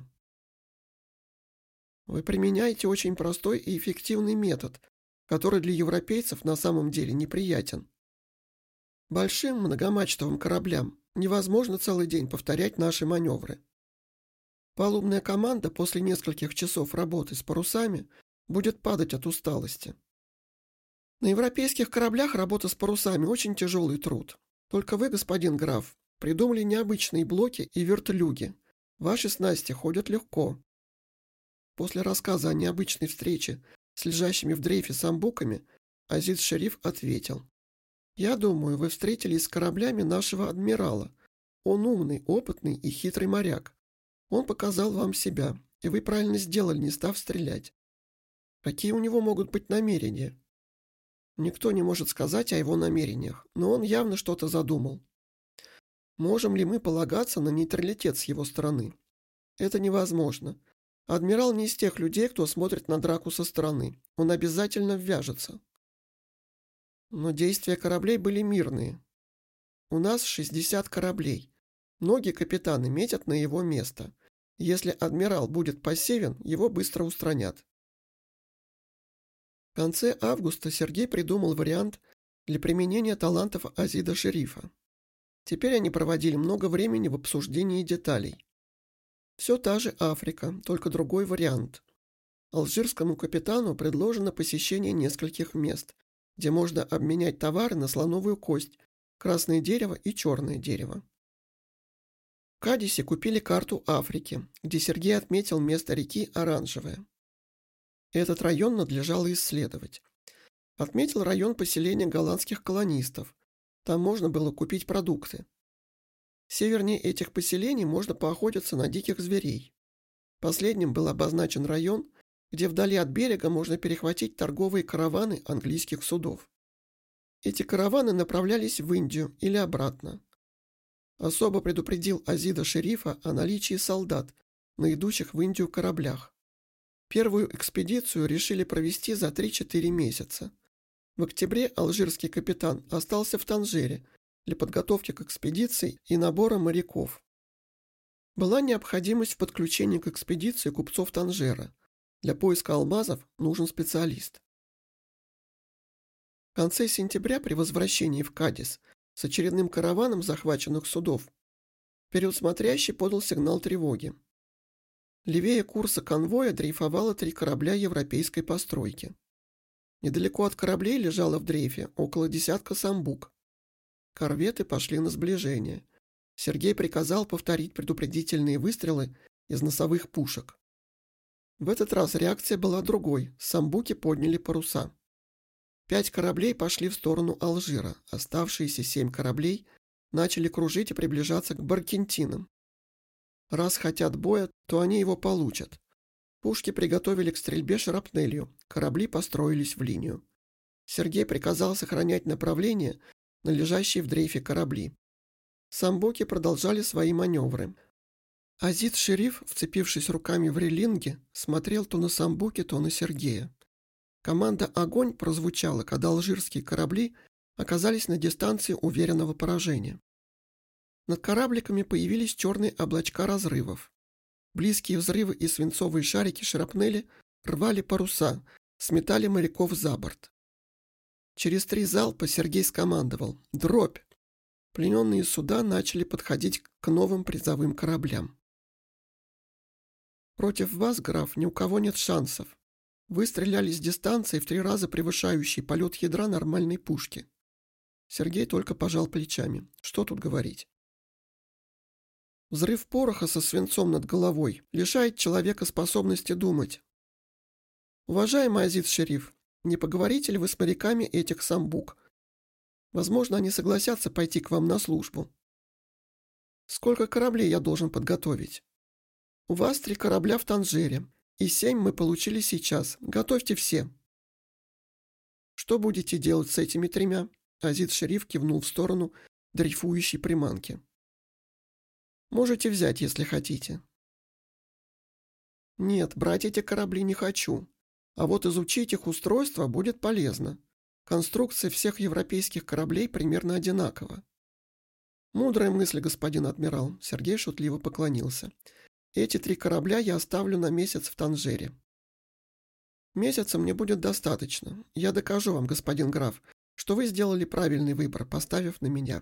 Вы применяете очень простой и эффективный метод, который для европейцев на самом деле неприятен. Большим многомачтовым кораблям невозможно целый день повторять наши маневры. Палубная команда после нескольких часов работы с парусами будет падать от усталости. На европейских кораблях работа с парусами очень тяжелый труд. Только вы, господин граф, придумали необычные блоки и вертлюги. Ваши снасти ходят легко. После рассказа о необычной встрече с лежащими в дрейфе самбуками Азиз-шериф ответил: «Я думаю, вы встретились с кораблями нашего адмирала. Он умный, опытный и хитрый моряк. Он показал вам себя, и вы правильно сделали, не став стрелять. Какие у него могут быть намерения? Никто не может сказать о его намерениях, но он явно что-то задумал. Можем ли мы полагаться на нейтралитет с его стороны? Это невозможно. Адмирал не из тех людей, кто смотрит на драку со стороны. Он обязательно ввяжется. Но действия кораблей были мирные. У нас 60 кораблей. Многие капитаны метят на его место. Если адмирал будет пассивен, его быстро устранят. В конце августа Сергей придумал вариант для применения талантов Азида-шерифа. Теперь они проводили много времени в обсуждении деталей. Все та же Африка, только другой вариант. Алжирскому капитану предложено посещение нескольких мест, где можно обменять товары на слоновую кость, красное дерево и черное дерево. В Кадисе купили карту Африки, где Сергей отметил место реки Оранжевая. Этот район надлежало исследовать. Отметил район поселения голландских колонистов. Там можно было купить продукты. Севернее этих поселений можно поохотиться на диких зверей. Последним был обозначен район, где вдали от берега можно перехватить торговые караваны английских судов. Эти караваны направлялись в Индию или обратно. Особо предупредил Азида-шерифа о наличии солдат на идущих в Индию кораблях. Первую экспедицию решили провести за 3-4 месяца. В октябре алжирский капитан остался в Танжере для подготовки к экспедиции и набора моряков. Была необходимость в подключении к экспедиции купцов Танжера. Для поиска алмазов нужен специалист. В конце сентября при возвращении в Кадис с очередным караваном захваченных судов вперед смотрящий подал сигнал тревоги. Левее курса конвоя дрейфовало 3 корабля европейской постройки. Недалеко от кораблей лежало в дрейфе около десятка самбук. Корветы пошли на сближение. Сергей приказал повторить предупредительные выстрелы из носовых пушек. В этот раз реакция была другой. Самбуки подняли паруса. 5 кораблей пошли в сторону Алжира. Оставшиеся 7 кораблей начали кружить и приближаться к Баркентинам. Раз хотят боя, то они его получат. Пушки приготовили к стрельбе шрапнелью. Корабли построились в линию. Сергей приказал сохранять направление на лежащие в дрейфе корабли. Самбуки продолжали свои маневры. Азиз-шериф, вцепившись руками в релинги, смотрел то на самбуки, то на Сергея. Команда «Огонь» прозвучала, когда алжирские корабли оказались на дистанции уверенного поражения. Над корабликами появились черные облачка разрывов. Близкие взрывы и свинцовые шарики шрапнели рвали паруса, сметали моряков за борт. Через 3 залпа Сергей скомандовал: «Дробь!». Плененные суда начали подходить к новым призовым кораблям. «Против вас, граф, ни у кого нет шансов. Вы стреляли с дистанции в 3 раза превышающей полет ядра нормальной пушки». Сергей только пожал плечами. Что тут говорить? Взрыв пороха со свинцом над головой лишает человека способности думать. Уважаемый Азиз-шериф, не поговорите ли вы с моряками этих самбук? Возможно, они согласятся пойти к вам на службу. Сколько кораблей я должен подготовить? У вас 3 корабля в Танжере, и 7 мы получили сейчас. Готовьте все. Что будете делать с этими 3? Азид-шериф кивнул в сторону дрейфующей приманки. Можете взять, если хотите. Нет, брать эти корабли не хочу. А вот изучить их устройство будет полезно. Конструкция всех европейских кораблей примерно одинакова. Мудрая мысль, господин адмирал. Сергей шутливо поклонился. Эти 3 корабля я оставлю на месяц в Танжере. Месяца мне будет достаточно. Я докажу вам, господин граф, что вы сделали правильный выбор, поставив на меня.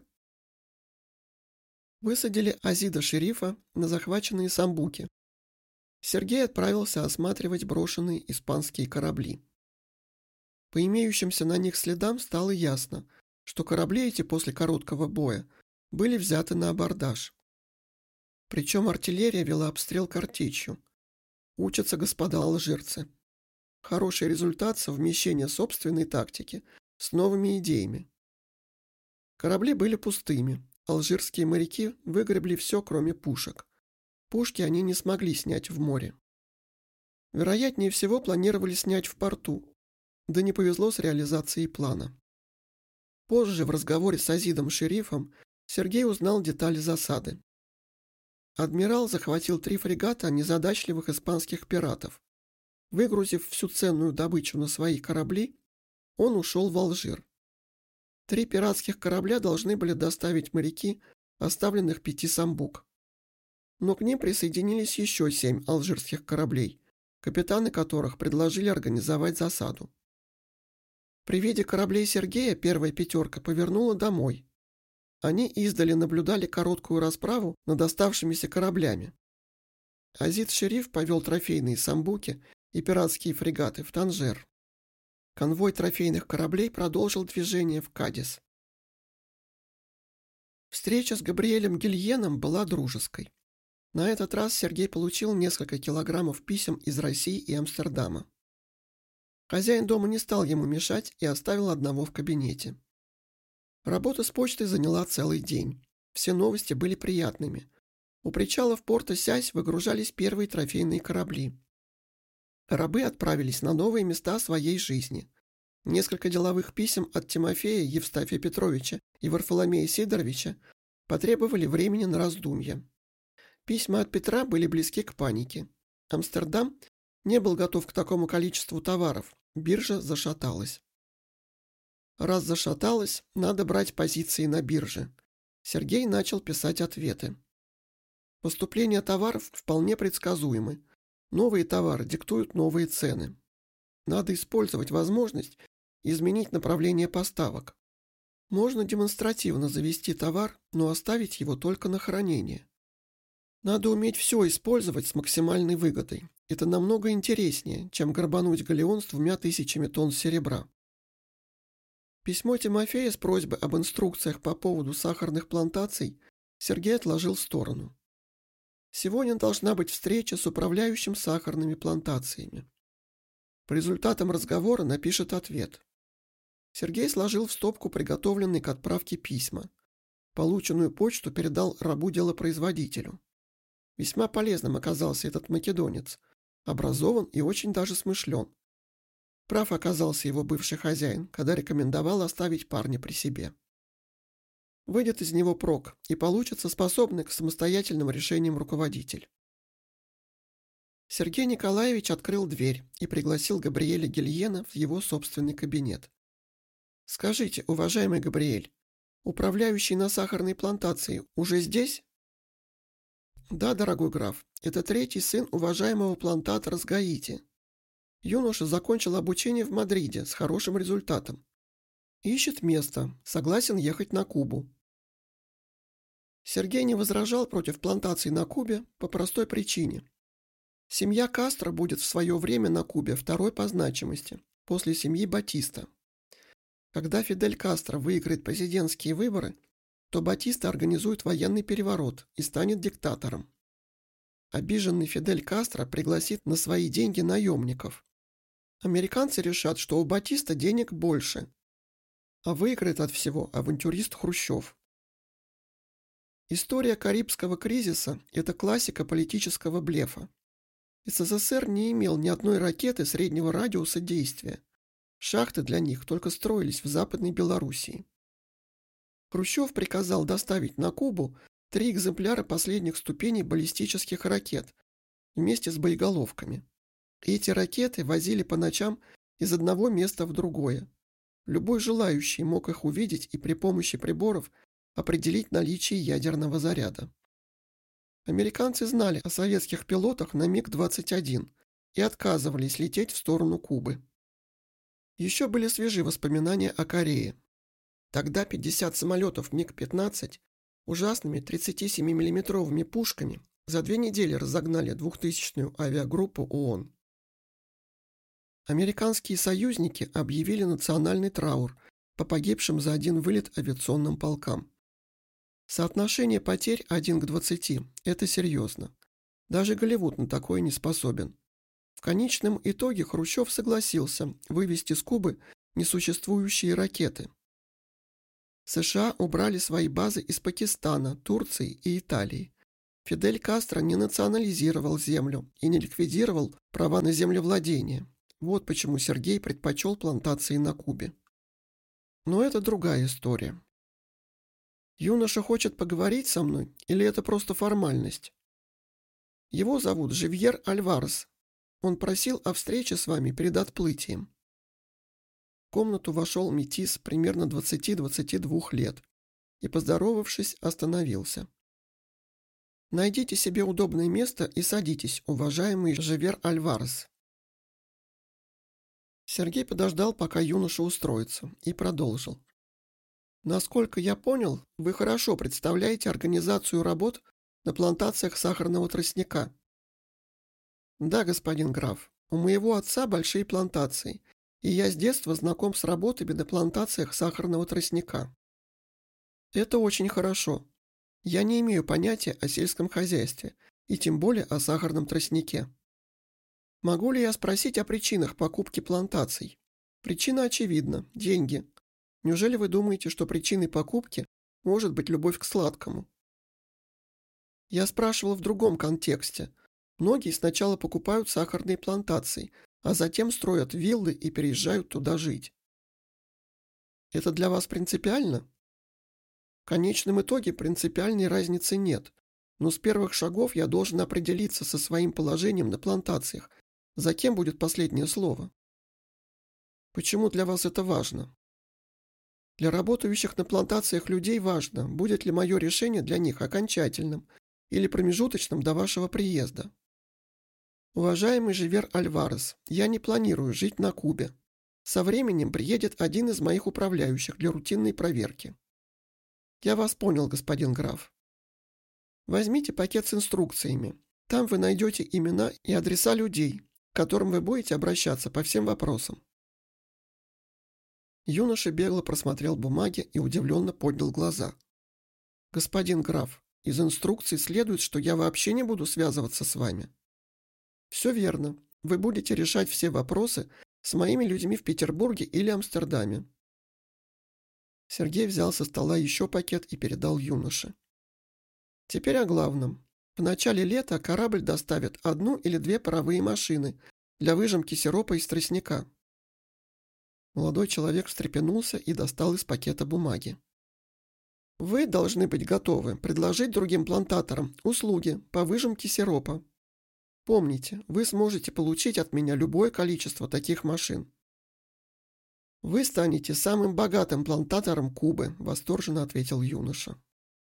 Высадили Азида-шерифа на захваченные самбуки. Сергей отправился осматривать брошенные испанские корабли. По имеющимся на них следам стало ясно, что корабли эти после короткого боя были взяты на абордаж. Причем артиллерия вела обстрел картечью. Учатся господа алжирцы. Хороший результат совмещения собственной тактики с новыми идеями. Корабли были пустыми. Алжирские моряки выгребли все, кроме пушек. Пушки они не смогли снять в море. Вероятнее всего, планировали снять в порту, да не повезло с реализацией плана. Позже в разговоре с Азидом-шерифом Сергей узнал детали засады. Адмирал захватил 3 фрегата незадачливых испанских пиратов. Выгрузив всю ценную добычу на свои корабли, он ушел в Алжир. 3 пиратских корабля должны были доставить моряки оставленных 5 самбук. Но к ним присоединились еще 7 алжирских кораблей, капитаны которых предложили организовать засаду. При виде кораблей Сергея первая 5 повернула домой. Они издали наблюдали короткую расправу над оставшимися кораблями. Азид-шериф повел трофейные самбуки и пиратские фрегаты в Танжер. Конвой трофейных кораблей продолжил движение в Кадис. Встреча с Габриэлем Гильеном была дружеской. На этот раз Сергей получил несколько килограммов писем из России и Амстердама. Хозяин дома не стал ему мешать и оставил одного в кабинете. Работа с почтой заняла целый день. Все новости были приятными. У причалов порта Сясь выгружались первые трофейные корабли. Рабы отправились на новые места своей жизни. Несколько деловых писем от Тимофея Евстафия Петровича и Варфоломея Сидоровича потребовали времени на раздумья. Письма от Петра были близки к панике. Амстердам не был готов к такому количеству товаров. Биржа зашаталась. Раз зашаталась, надо брать позиции на бирже. Сергей начал писать ответы. Поступление товаров вполне предсказуемы. Новые товары диктуют новые цены. Надо использовать возможность изменить направление поставок. Можно демонстративно завести товар, но оставить его только на хранение. Надо уметь все использовать с максимальной выгодой. Это намного интереснее, чем грабануть галеон с 2000 тонн серебра. Письмо Тимофея с просьбой об инструкциях по поводу сахарных плантаций Сергей отложил в сторону. Сегодня должна быть встреча с управляющим сахарными плантациями. По результатам разговора напишет ответ. Сергей сложил в стопку приготовленные к отправке письма. Полученную почту передал рабу-делопроизводителю. Весьма полезным оказался этот македонец. Образован и очень даже смышлен. Прав оказался его бывший хозяин, когда рекомендовал оставить парня при себе. Выйдет из него прок, и получится способный к самостоятельным решениям руководитель. Сергей Николаевич открыл дверь и пригласил Габриэля Гильена в его собственный кабинет. «Скажите, уважаемый Габриэль, управляющий на сахарной плантации уже здесь?» «Да, дорогой граф, это 3-й сын уважаемого плантатора с Гаити. Юноша закончил обучение в Мадриде с хорошим результатом. Ищет место, согласен ехать на Кубу». Сергей не возражал против плантаций на Кубе по простой причине. Семья Кастро будет в свое время на Кубе второй по значимости, после семьи Батиста. Когда Фидель Кастро выиграет президентские выборы, то Батиста организует военный переворот и станет диктатором. Обиженный Фидель Кастро пригласит на свои деньги наемников. Американцы решат, что у Батиста денег больше, а выиграет от всего авантюрист Хрущев. История Карибского кризиса – это классика политического блефа. СССР не имел ни одной ракеты среднего радиуса действия. Шахты для них только строились в Западной Белоруссии. Хрущев приказал доставить на Кубу 3 экземпляра последних ступеней баллистических ракет вместе с боеголовками. Эти ракеты возили по ночам из одного места в другое. Любой желающий мог их увидеть и при помощи приборов определить наличие ядерного заряда. Американцы знали о советских пилотах на МиГ-21 и отказывались лететь в сторону Кубы. Еще были свежи воспоминания о Корее. Тогда 50 самолетов МиГ-15 ужасными 37-миллиметровыми пушками за 2 недели разогнали 2000-ю авиагруппу ООН. Американские союзники объявили национальный траур по погибшим за один вылет авиационным полкам. Соотношение потерь 1 к 20 – это серьезно. Даже Голливуд на такое не способен. В конечном итоге Хрущев согласился вывести с Кубы несуществующие ракеты. США убрали свои базы из Пакистана, Турции и Италии. Фидель Кастро не национализировал землю и не ликвидировал права на землевладение. Вот почему Сергей предпочел плантации на Кубе. Но это другая история. Юноша хочет поговорить со мной, или это просто формальность? Его зовут Живьер Альварес. Он просил о встрече с вами перед отплытием. В комнату вошел метис примерно 20-22 лет и, поздоровавшись, остановился. Найдите себе удобное место и садитесь, уважаемый Живьер Альварес. Сергей подождал, пока юноша устроится, и продолжил. Насколько я понял, вы хорошо представляете организацию работ на плантациях сахарного тростника. Да, господин граф, у моего отца большие плантации, и я с детства знаком с работами на плантациях сахарного тростника. Это очень хорошо. Я не имею понятия о сельском хозяйстве, и тем более о сахарном тростнике. Могу ли я спросить о причинах покупки плантаций? Причина очевидна – деньги. Неужели вы думаете, что причиной покупки может быть любовь к сладкому? Я спрашивал в другом контексте. Многие сначала покупают сахарные плантации, а затем строят виллы и переезжают туда жить. Это для вас принципиально? В конечном итоге принципиальной разницы нет, но с первых шагов я должен определиться со своим положением на плантациях. За кем будет последнее слово? Почему для вас это важно? Для работающих на плантациях людей важно, будет ли мое решение для них окончательным или промежуточным до вашего приезда. Уважаемый Живьер Альварес, я не планирую жить на Кубе. Со временем приедет один из моих управляющих для рутинной проверки. Я вас понял, господин граф. Возьмите пакет с инструкциями. Там вы найдете имена и адреса людей, к которым вы будете обращаться по всем вопросам. Юноша бегло просмотрел бумаги и удивленно поднял глаза. «Господин граф, из инструкций следует, что я вообще не буду связываться с вами». «Все верно. Вы будете решать все вопросы с моими людьми в Петербурге или Амстердаме». Сергей взял со стола еще пакет и передал юноше. «Теперь о главном. В начале лета корабль доставит 1 или 2 паровые машины для выжимки сиропа из тростника». Молодой человек встрепенулся и достал из пакета бумаги. «Вы должны быть готовы предложить другим плантаторам услуги по выжимке сиропа. Помните, вы сможете получить от меня любое количество таких машин». «Вы станете самым богатым плантатором Кубы», – восторженно ответил юноша.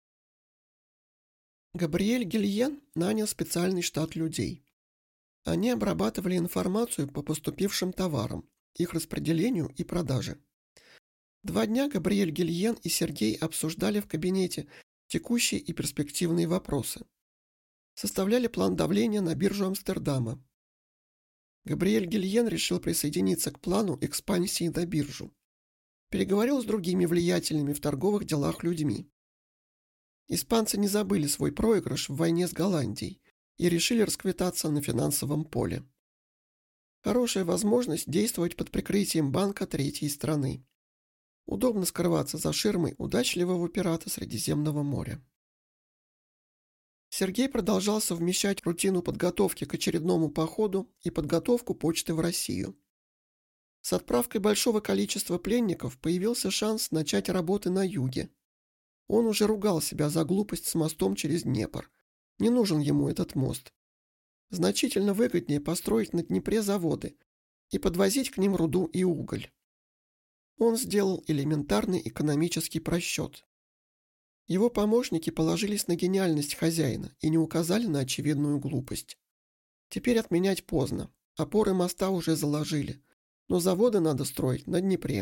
Габриэль Гильен нанял специальный штат людей. Они обрабатывали информацию по поступившим товарам, их распределению и продаже. 2 дня Габриэль Гильен и Сергей обсуждали в кабинете текущие и перспективные вопросы. Составляли план давления на биржу Амстердама. Габриэль Гильен решил присоединиться к плану экспансии на биржу. Переговорил с другими влиятельными в торговых делах людьми. Испанцы не забыли свой проигрыш в войне с Голландией и решили расквитаться на финансовом поле. Хорошая возможность действовать под прикрытием банка третьей страны. Удобно скрываться за ширмой удачливого пирата Средиземного моря. Сергей продолжал совмещать рутину подготовки к очередному походу и подготовку почты в Россию. С отправкой большого количества пленников появился шанс начать работы на юге. Он уже ругал себя за глупость с мостом через Днепр. Не нужен ему этот мост. Значительно выгоднее построить на Днепре заводы и подвозить к ним руду и уголь. Он сделал элементарный экономический просчет. Его помощники положились на гениальность хозяина и не указали на очевидную глупость. Теперь отменять поздно, опоры моста уже заложили, но заводы надо строить на Днепре.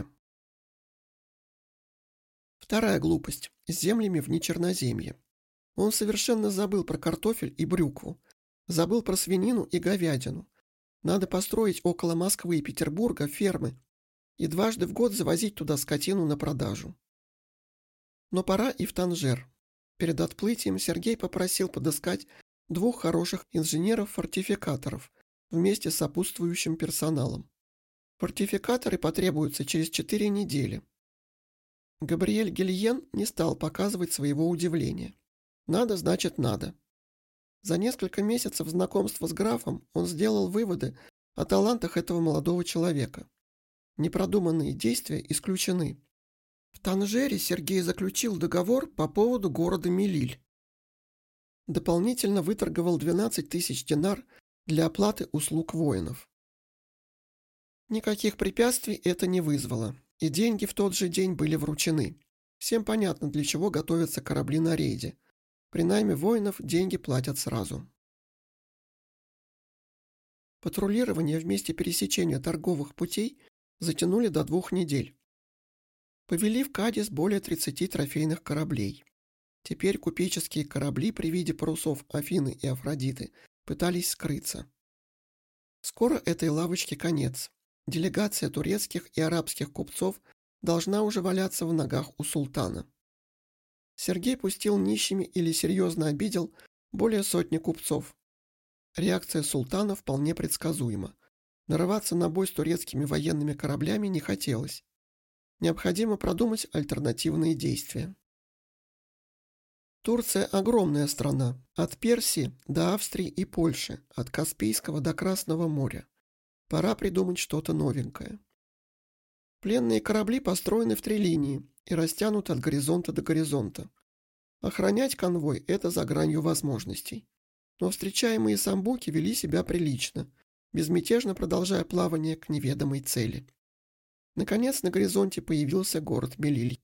Вторая глупость – с землями вне Черноземья. Он совершенно забыл про картофель и брюкву, забыл про свинину и говядину. Надо построить около Москвы и Петербурга фермы и дважды в год завозить туда скотину на продажу. Но пора и в Танжер. Перед отплытием Сергей попросил подыскать 2 хороших инженеров-фортификаторов вместе с сопутствующим персоналом. Фортификаторы потребуются через 4 недели. Габриэль Гильен не стал показывать своего удивления. Надо, значит, надо. За несколько месяцев знакомства с графом он сделал выводы о талантах этого молодого человека. Непродуманные действия исключены. В Танжере Сергей заключил договор по поводу города Мелиль. Дополнительно выторговал 12 тысяч динар для оплаты услуг воинов. Никаких препятствий это не вызвало, и деньги в тот же день были вручены. Всем понятно, для чего готовятся корабли на рейде. При найме воинов деньги платят сразу. Патрулирование в месте пересечения торговых путей затянули до 2 недель. Повели в Кадис более 30 трофейных кораблей. Теперь купеческие корабли при виде парусов Афины и Афродиты пытались скрыться. Скоро этой лавочке конец. Делегация турецких и арабских купцов должна уже валяться в ногах у султана. Сергей пустил нищими или серьезно обидел более 100 купцов. Реакция султана вполне предсказуема. Нарываться на бой с турецкими военными кораблями не хотелось. Необходимо продумать альтернативные действия. Турция огромная страна, от Персии до Австрии и Польши, от Каспийского до Красного моря. Пора придумать что-то новенькое. Пленные корабли построены в 3 линии и растянуты от горизонта до горизонта. Охранять конвой – это за гранью возможностей. Но встречаемые самбуки вели себя прилично, безмятежно продолжая плавание к неведомой цели. Наконец на горизонте появился город Мелиль.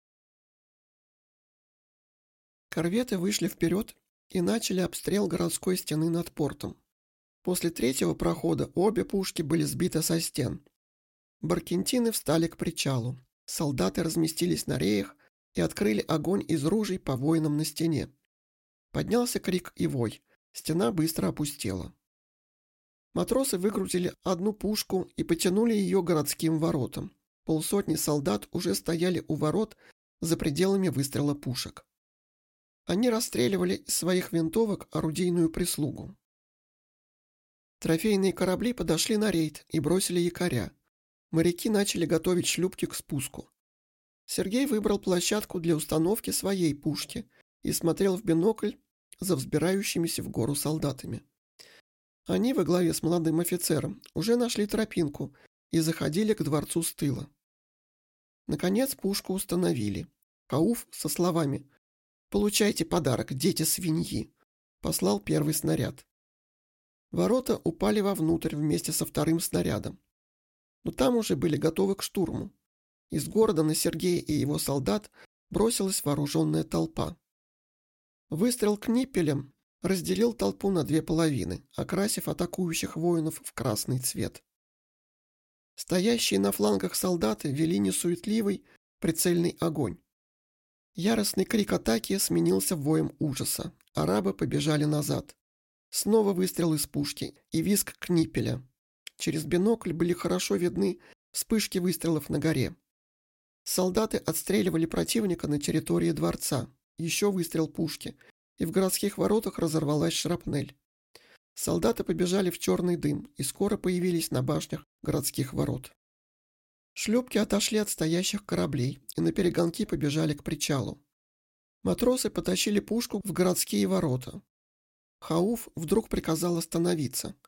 Корветы вышли вперед и начали обстрел городской стены над портом. После 3-го прохода обе пушки были сбиты со стен. Баркентины встали к причалу. Солдаты разместились на реях и открыли огонь из ружей по воинам на стене. Поднялся крик и вой. Стена быстро опустела. Матросы выгрузили 1 пушку и потянули ее к городским воротам. 50 солдат уже стояли у ворот за пределами выстрела пушек. Они расстреливали из своих винтовок орудийную прислугу. Трофейные корабли подошли на рейд и бросили якоря. Моряки начали готовить шлюпки к спуску. Сергей выбрал площадку для установки своей пушки и смотрел в бинокль за взбирающимися в гору солдатами. Они во главе с молодым офицером уже нашли тропинку и заходили к дворцу с тыла. Наконец пушку установили. Кауф со словами «Получайте подарок, дети свиньи!» послал первый снаряд. Ворота упали вовнутрь вместе со 2-м снарядом. Но там уже были готовы к штурму. Из города на Сергея и его солдат бросилась вооруженная толпа. Выстрел книпелем разделил толпу на 2 половины, окрасив атакующих воинов в красный цвет. Стоящие на флангах солдаты вели несуетливый, прицельный огонь. Яростный крик атаки сменился воем ужаса. Арабы побежали назад. Снова выстрел из пушки и визг книпеля. Через бинокль были хорошо видны вспышки выстрелов на горе. Солдаты отстреливали противника на территории дворца. Еще выстрел пушки, и в городских воротах разорвалась шрапнель. Солдаты побежали в черный дым и скоро появились на башнях городских ворот. Шлюпки отошли от стоящих кораблей и наперегонки побежали к причалу. Матросы потащили пушку в городские ворота. Хауф вдруг приказал остановиться.